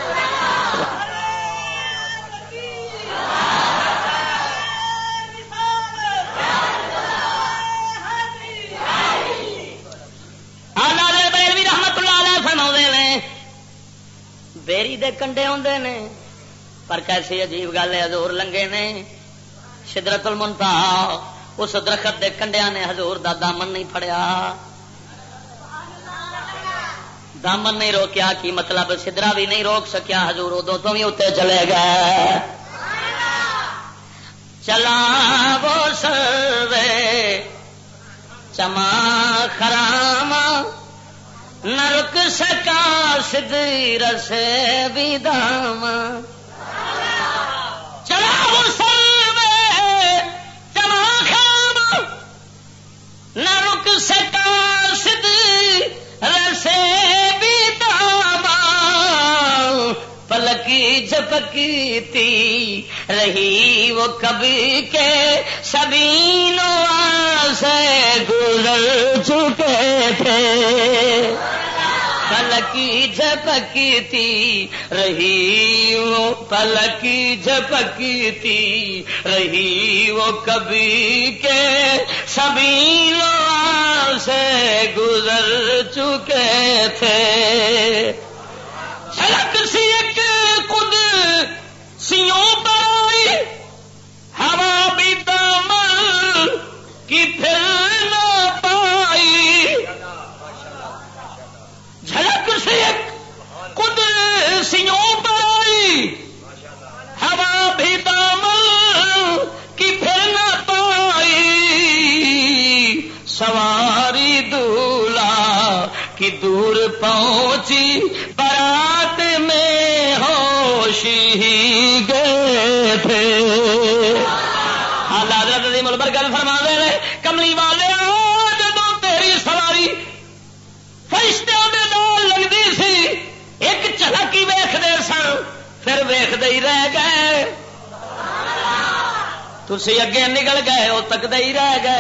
بیری دے کنڈے ہوندے نے پر کیسی عجیب گل ہے حضور لنگے نے سدرت المنتہا اس درخت دے کنڈیاں نے حضور دا دامن نہیں پھڑیا دامن نہیں روکیا کی مطلب سدرا بھی نہیں روک سکیا حضور ادو تو بھی اتنے چلے گئے چلا وہ سوے چما خرام نہ رک سکا سدھی رسے بھی دام چلا وہ سلوے چما خام نہ رک سکا سدھی رسے بھی دام پلکی جھپکی تھی رہی وہ کبھی کے سبینوں سے گزر چکے تھے پلکی جھپکی تھی رہی وہ پلکی جھپکی تھی رہی وہ کبھی کے سبینوں سے گزر چکے تھے جھلک سی ایک خود سیوں پائی ہوا بھی دامن کی پھر نہ پائی جھلک سے ایک خود سیوں پائی ہوا بھی دامن کی پھر نہ پائی سواری دولہا کی دور پہنچی بارات میں ہوش ہی گئے تھے حضرت عظیم البرکت فرما دے رہے کملی والے جدوں تیری سواری فرشتوں دے نال لگدی سی ایک جھلک ہی ویکھدے سن پھر ویکھدے ہی رہ گئے تسی اگے نکل گئے وہ تکدے ہی رہ گئے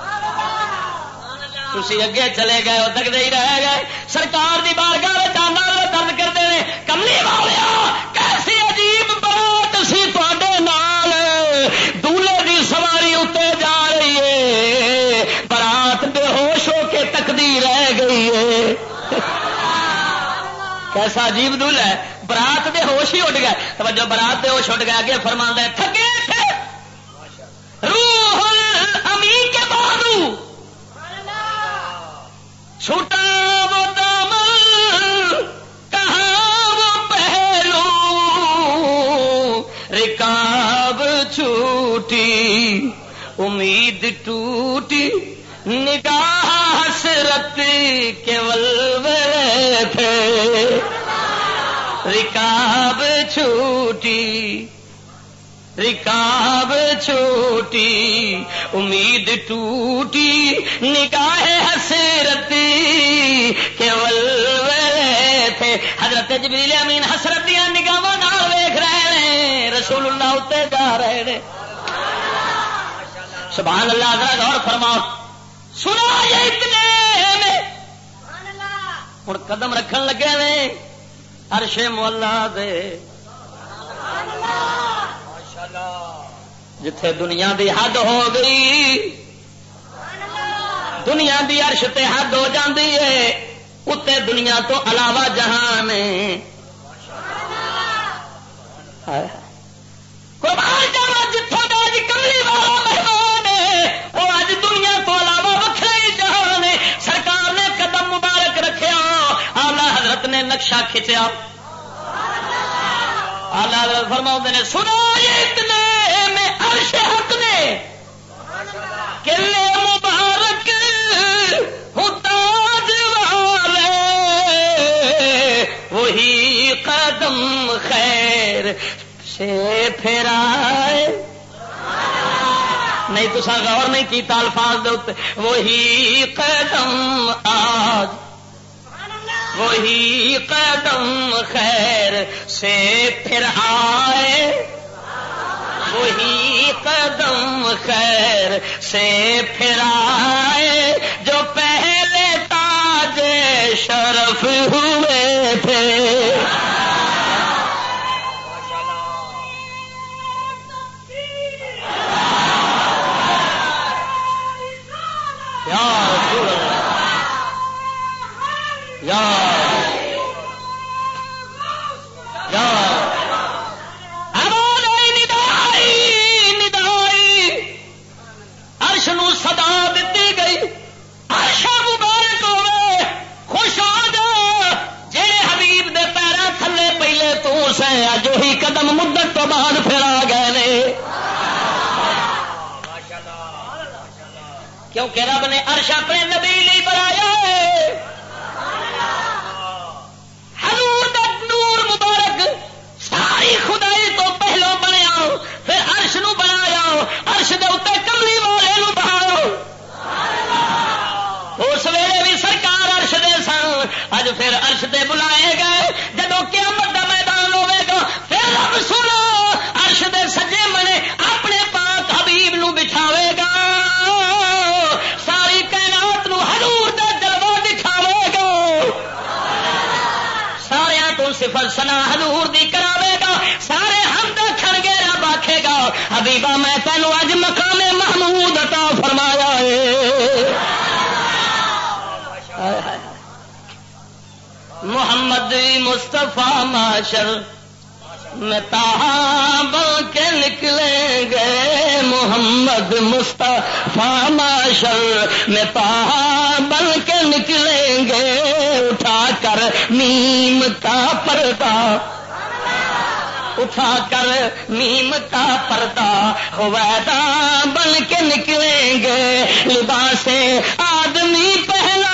تسی اگے چلے گئے وہ تکدے ہی رہ گئے سرکار دی بارگاہ وچ آنا درد کرتے ہیں کملی والیا کیسی عجیب بات سی تواڈے نال دولے دی سواری اتنے جا رہی ہے برات بے ہوش ہو کے تکدی رہ گئی ہے کیسا عجیب دولہ ہے برات دے ہوش ہی اٹھ گئے توجہ برات دے ہوش اٹھ گئے آگے فرماندا ہے تھکے تھے روح الامین کے بازو چھوٹا وہ دامن کہاں وہ پہلو رکاب چھوٹی امید ٹوٹی نگاہ حسرت کے ولولے تھے رکاب چھوٹی رکاب چھوٹی امید ٹوٹی نگاہ حسرت کے ولولے تھے حضرت جبریل امین حسرت دیا نگاہاں نال ویکھ رہے ہیں رسول اللہ اتنے جا رہے ہیں سبحان اللہ ذرا غور فرماؤ سنا یہ اتنے میں ہوں قدم رکھن لگے نے عرش مولا دے جتھے دنیا دی حد ہو گئی دنیا دی عرش تے حد ہو جاندی ہے اتنے دنیا تو علاوہ جہان قربان جاوا جتوں کا اج کملی والا مہمان ہے وہ اج دنیا تو علاوہ وکھرا ہی جہان ہے سرکار نے قدم مبارک رکھیا آلہ حضرت نے نقشہ کھچیا آلہ حضرت فرماؤندے نے سنا یہ اتنے میں عرش حق نے قلعے مبارک تاج والے وہی قدم خیر سے پھرائے نہیں تو غور نہیں کیتا الفاظ دے وہی قدم آج وہی قدم خیر سے پھر آئے، وہی قدم خیر سے پھر آئے جو پہلے تاج شرف ہوئے تھے۔ عرش نو صدا دیتی گئی، عرش مبارک ہوئے، خوش ہو جا جڑے حبیب دے پیراں تھلے پہلے تو سے اج وہی قدم مدت تو بعد پھر آ گئے نے، کیونکہ رب نے عرش اپنے نبی نہیں بنایا ہے۔ حضور دا نور مبارک ساری خدائی تو پہلو بنیا، پھر عرش نو بنایا، عرش دے اوتے کملی والے نو بہاؤ۔ اس ویلے بھی سرکار عرش دے سن، اج پھر عرش تے بلائے گئے۔ جدو قیامت دا میدان ہوے گا پھر رب سونا عرش دے سجے منے اپنے پاک حبیب نو بٹھاوے گا، ساری کائنات نو حضور دا جلوہ دکھاوے گا، سارے تو صفت ثنا حضور دی کراوے گا، سارے حمد کھڑ گے رب آکھے گا حبیبا میں تینوں اج مقام محمود عطا فرمایا ہے۔ محمد مصطفیٰ معاشر میں تاہا بن کے نکلیں گے، محمد مصطفیٰ معاشر میں تاہا بن کے نکلیں گے، اٹھا کر میم کا پردہ، اٹھا کر میم کا پردہ حویدا بن کے نکلیں گے، لباس آدمی پہنا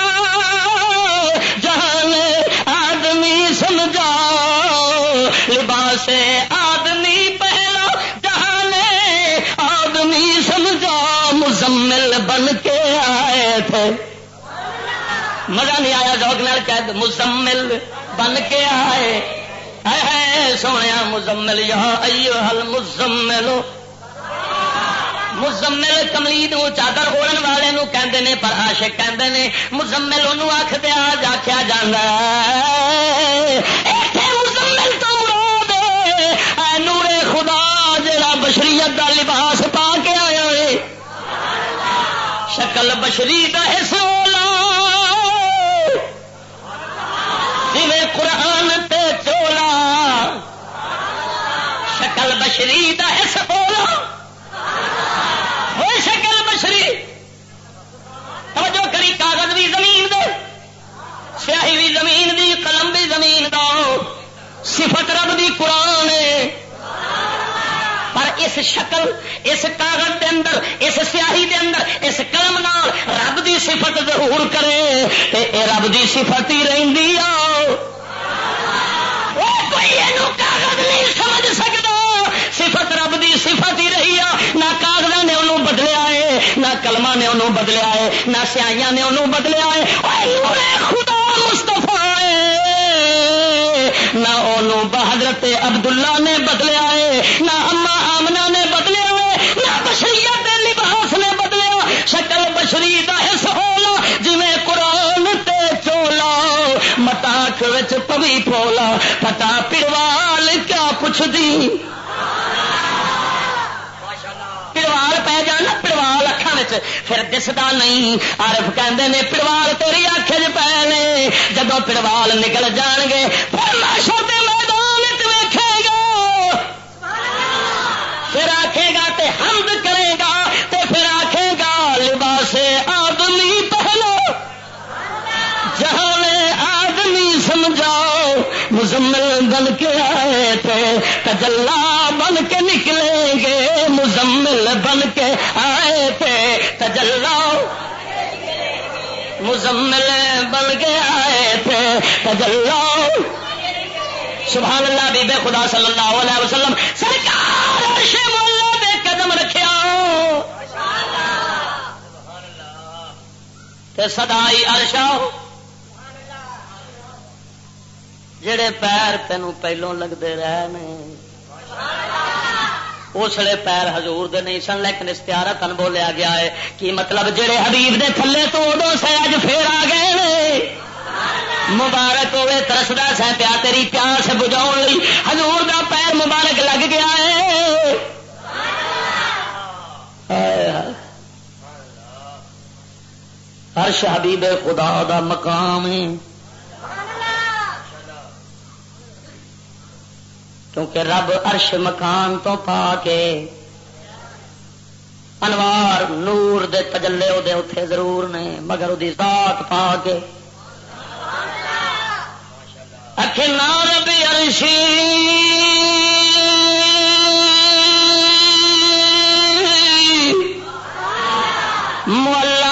جہان آدمی سمجھا، لباس آدمی پہنا جہان آدمی سمجھا، مزمل بن کے آئے تھے، مزہ نہیں آیا ذوق نال کہہ مزمل بن کے آئے، اے سونے مزمل یا ایھا المزمل، مزمل کملی نو چادر اوڑھن والے نو کہندے نے، پر عاشق کہندے نے مزمل اونوں آکھدے آج آکھیا جاندا ہے، ایتھے مزمل تو مراد اے نور خدا جڑا بشریت دا لباس پا کے آیا ہے، شکل بشری دا حصہ قرآن تے چولا، شکل بشری دا حصہ بولا، وہ شکل بشری توجہ کری، کاغذ بھی زمین دے، سیاہی بھی زمین دی، قلم بھی زمین دا، صفت رب دی قرآن ہے، پر اس شکل اس کاغذ دے اندر اس سیاہی دے اندر اس قلم نال رب دی صفت ظہور کرے تے اے رب دی صفت ہی رہندی آ، کوئی یہ کاغذ نہیں سمجھ سکتا، صفت رب دی صفت ہی رہی آ، نہ کاغذ نے انہوں بدلیا ہے، نہ قلماں نے انہوں بدلیا ہے، نہ سیاہیاں نے انہوں بدلیا ہے، نور خدا مصطفیٰ ہے، نہ انہوں حضرت عبداللہ نے بدلیا ہے، نہ اما آمنہ نے بدلیا ہے، نہ بشریت لباس نے بدلیا، شکل بشری دا حصہ ہولا جویں قرآن تے چولا، مٹاک وچ پوی پولا، پتا پروال کیا پوچھ دی، پروال پی جانا، پروال اکھاں وچ پھر دسدا نہیں، عارف کہندے نے پروال تیری اکھ وچ پے نے، جدوں پروال نکل جان گے پھر محشر دے میدان وچ ویکھے گا، پھر آکھے گا تے حمد کرے گا تے پھر آکھے گا لباس آدمی پہنو جہان آدمی سمجھاؤ، مزمل بن کے آئے تھے تجلا بن کے نکلیں گے، مزمل بن کے آئے تھے تجلا، مزمل بن کے آئے تھے تجلا، سبحان اللہ، بی بے خدا صلی اللہ علیہ وسلم سرکار عرش مولا دے قدم رکھیا تے صدائی عرشا جڑے پیر تینوں پہلوں لگتے رہے اسلے پیر حضور دے نہیں سن، لیکن استعارہ تن بولیا گیا ہے کہ مطلب جڑے حبیب دے تھلے تو ادو سے اج پھر آ گئے مبارک ہوئے ترسدا سہ پیا تیری پیاس بجاؤ لی حضور دا پیر مبارک لگ گیا ہے۔ عرش حبیب خدا دا مقام ہے، کیونکہ رب عرش مکان تو پا کے انوار نور دے تجلے دے اتے ضرور نے، مگر وہ ذات پا کے اکھنا رب عرشی مولا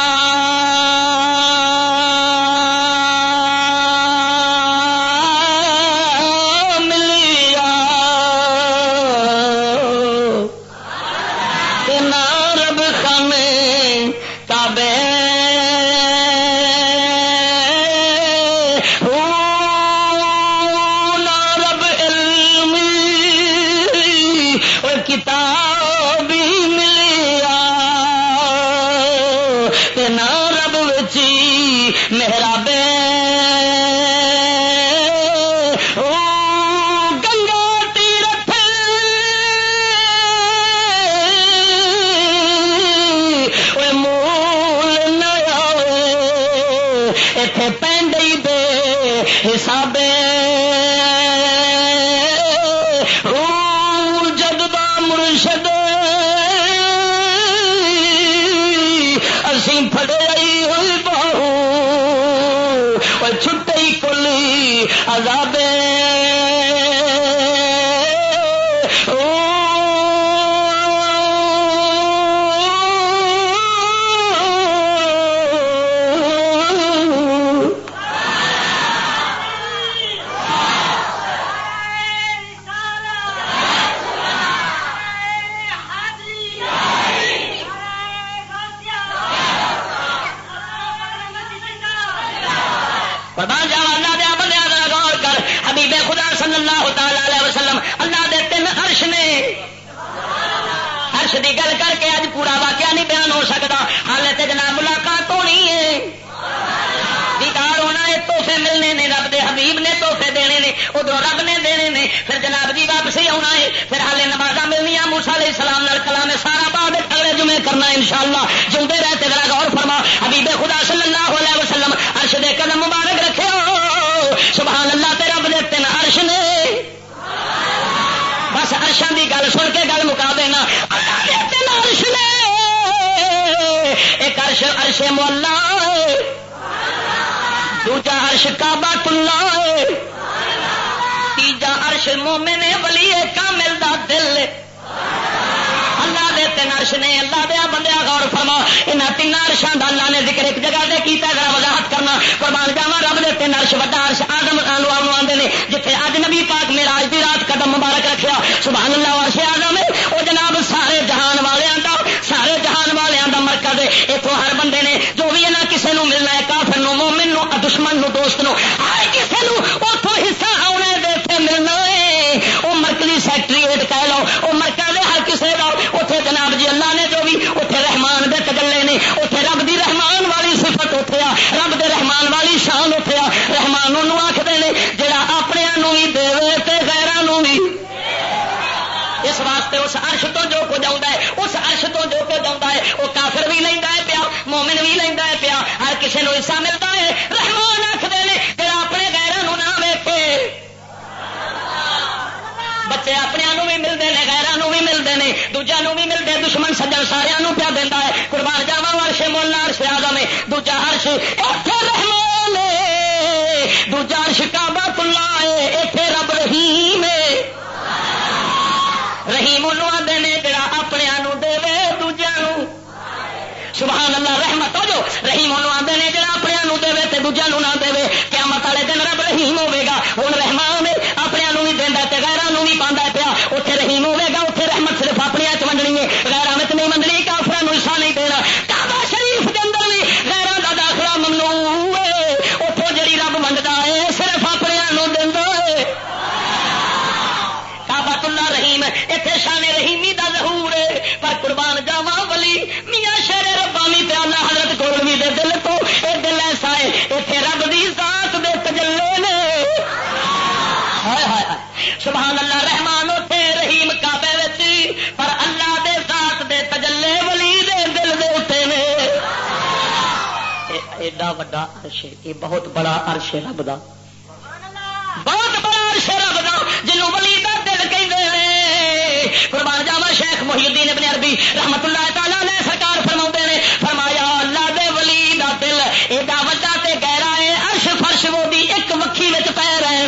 ایڈا وڈا عرش ہے، یہ بہت بڑا عرش ہے رب دا، بہت بڑا عرش ہے رب دا، جنوں ولی دا دل کہندے نے۔ قربان جاواں شیخ محی الدین ابن عربی رحمت اللہ تعالی علیہ سرکار فرماؤندے نے، فرمایا اللہ دے ولی دا دل ایڈا وڈا تے گہرا ہے، عرش فرش وہ بھی ایک مکھی وچ پے رہے۔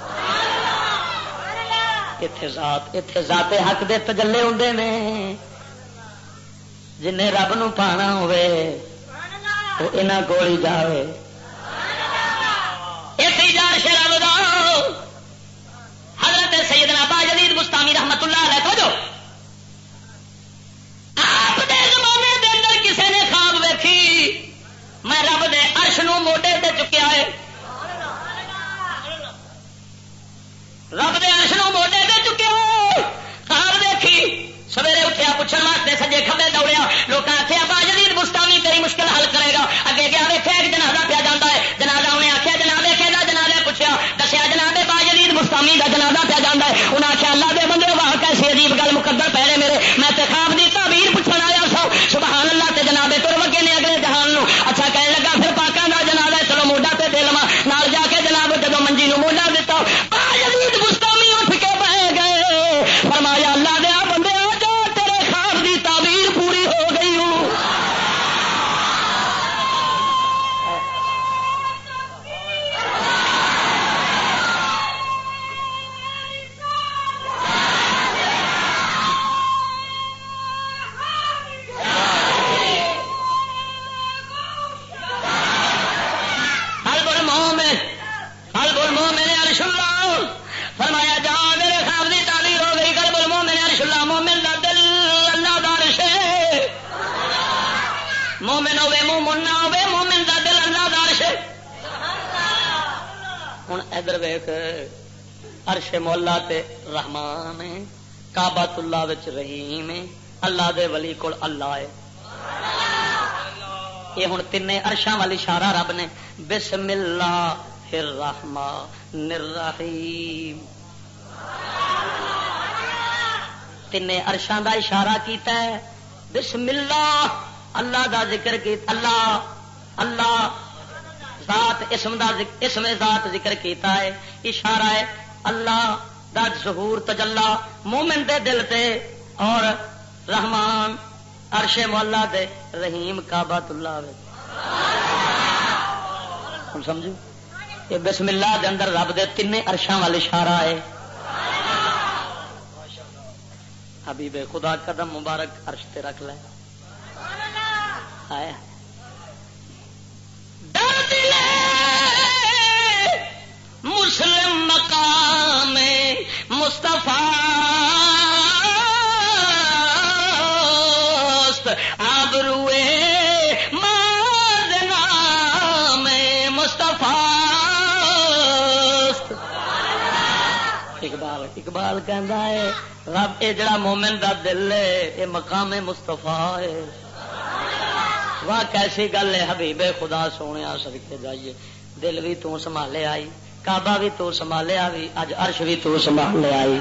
اتنے ذات حق دے تجلے ہوندے نے، جنہیں رب نو پانا ہوئے وہ انہاں کول ہی جاوے۔ اتنے جا شراب دا حضرت سیدنا باجلید بستامی رحمت اللہ علیہ کو جو آپ دے زمانے دے اندر کسے نے خواب ویکھی میں رب دے عرش نو موڈے تے چکیا ہے، رب دے عرش نو موڈے تے چکیا خواب دیکھی، سویرے اٹھیا پوچھن واسطے سجے کھبے دوڑیا، لوکاں آکھیا باجلید بستامی تیری مشکل حل کرے گا، اگے گیا ویکھیا ایک جنازہ پیا جاندا ہے، جنازہ انہیں آکھیا جنابے کہدا، جنابے پوچھیا دسیا جنابے باجلید بستامی دا جنازہ پیا جاندا ہے، انہاں آکھیا اللہ دے بندے واہ کیسی عجیب گل مقدر پہرے میرے، میں تے خواب دی تعبیر پوچھن آیا سا، سبحان اللہ، تے جنابے تر وگے نے اگلے جہان نو۔ اچھا کہنے لگا پھر پاکاں دا جنازہ چلو موڈا تے دے لواں، نال جا کے جناب جدوں منجی نو موڈا دتا باجلید بستامی اٹھ کے بہ گئے، فرمایا اللہ دے بندے پوری ہو گئی ہوں۔ قلب المومن عرش اللہ، فرمایا جا میرے خواب دی تعبیر ہو گئی، قلب المومن عرش اللہ، مومن دا دل اللہ دا عرش ہے، مومن ہوے مومن نہ ہوے مومن دا دل اللہ دا عرش ہے۔ ہن ادھر ویکھ عرش مولا تے رحمان ہے، کعبۃ اللہ وچ رحیم ہے، اللہ دے ولی کول اللہ ہے۔ یہ ہن تینے عرشاں والی اشارہ رب نے بسم اللہ الرحمن الرحیم، تینے عرشاں دا اشارہ کیتا ہے، بسم اللہ اللہ دا ذکر کیتا، اللہ ذات اسم ذات ذکر کیتا ہے، اشارہ ہے اللہ دا ظہور تجلا مومن دے دل تے، اور رحمان عرش مولا دے، رحیم کعبۃ اللہ وچ۔ ہن سمجھو یہ بسم اللہ دے اندر رب دے تینے عرشاں وال اشارہ ہے۔ حبیب خدا قدم مبارک عرش تے رکھ لے، آیا مسلم مقام مصطفیٰ آبروئے نام مصطفیٰ۔ اقبال کہندا ہے رب اے جڑا مومن دا دل ہے اے مقام مصطفیٰ ہے۔ واہ کیسی گل ہے حبیب خدا سونے صدقے جائیے، دل بھی تو سنبھالے آئی، کعبہ بھی تو سنبھالیا بھی، اج عرش بھی تو سنبھال لے آئی۔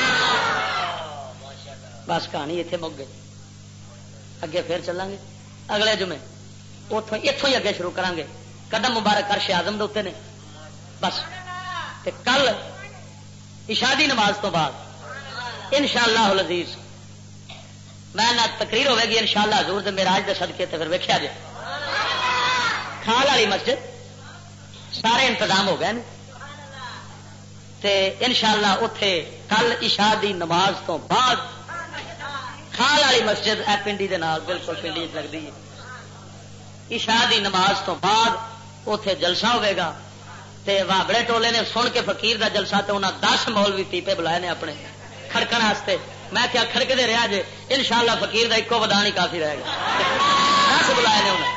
بس کہانی اتنے مک گئی، اگے پھر چلیں گے اگلے جمعے، اتوں ہی اگے شروع کریں گے۔ قدم مبارک عرش اعظم دے نے بس، تے کل عشاء دی نماز تو بعد انشاءاللہ العزیز میں نہ تقریر ہوے گی انشاءاللہ حضور دے معراج دے صدقے تے پھر ویکھیا جے کھال والی مسجد سارے انتظام ہو گئے نا، تے انشاءاللہ اوتھے کل عشاء دی نماز تو بعد کھال والی مسجد اے پنڈی دے نال بالکل پنڈی لگدی ہے، عشاء دی نماز تو بعد اوتھے جلسہ ہوے گا، تے وابڑے ٹولے نے سن کے فقیر دا جلسہ تے انہاں 10 مولوی پیپے بلائے نے اپنے کھڑکن واسطے، میں کیا کھڑکتے رہا جے انشاءاللہ فقیر دا ایکو ودان ہی کافی رہے گا، 10 بلائے نے انہیں۔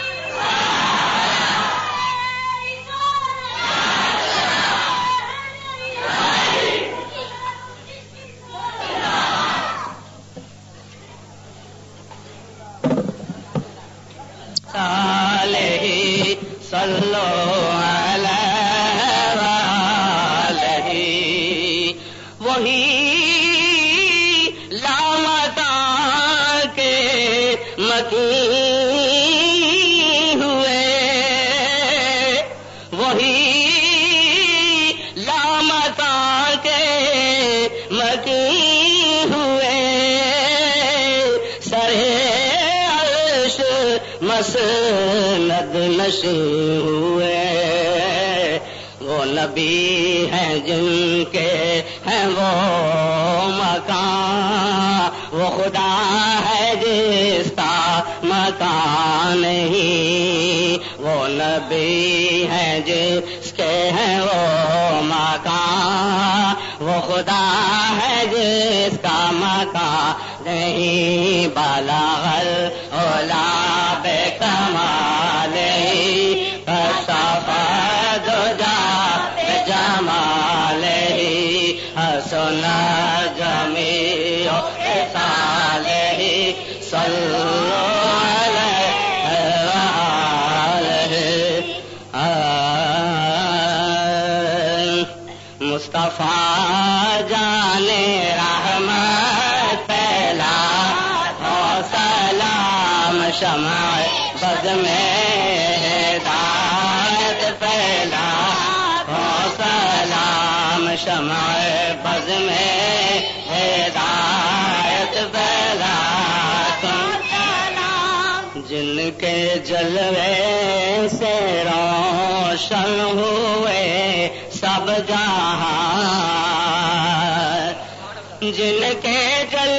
صلو علیہ وآلہ وہی لامتا کے مکین ہوئے مسند نشین ہوئے، وہ نبی ہیں جن کے ہیں وہ مکان، وہ خدا ہے جس کا مکان نہیں، وہ نبی ہیں جس کے ہیں وہ مکان، وہ خدا ہے جس کا مکان نہیں، بلغل اولا بے کمال کشف جمال حسن جمیع خصالہ صلو علیہ مصطفیٰ جان رحمت پہلا ہو سلام شمع بز میں ہدایت پہلا ہو سلام شمع بز میں ہدایت پہلا جن کے جلوے سے روشن ہوئے سب جہاں، جن کے جلوے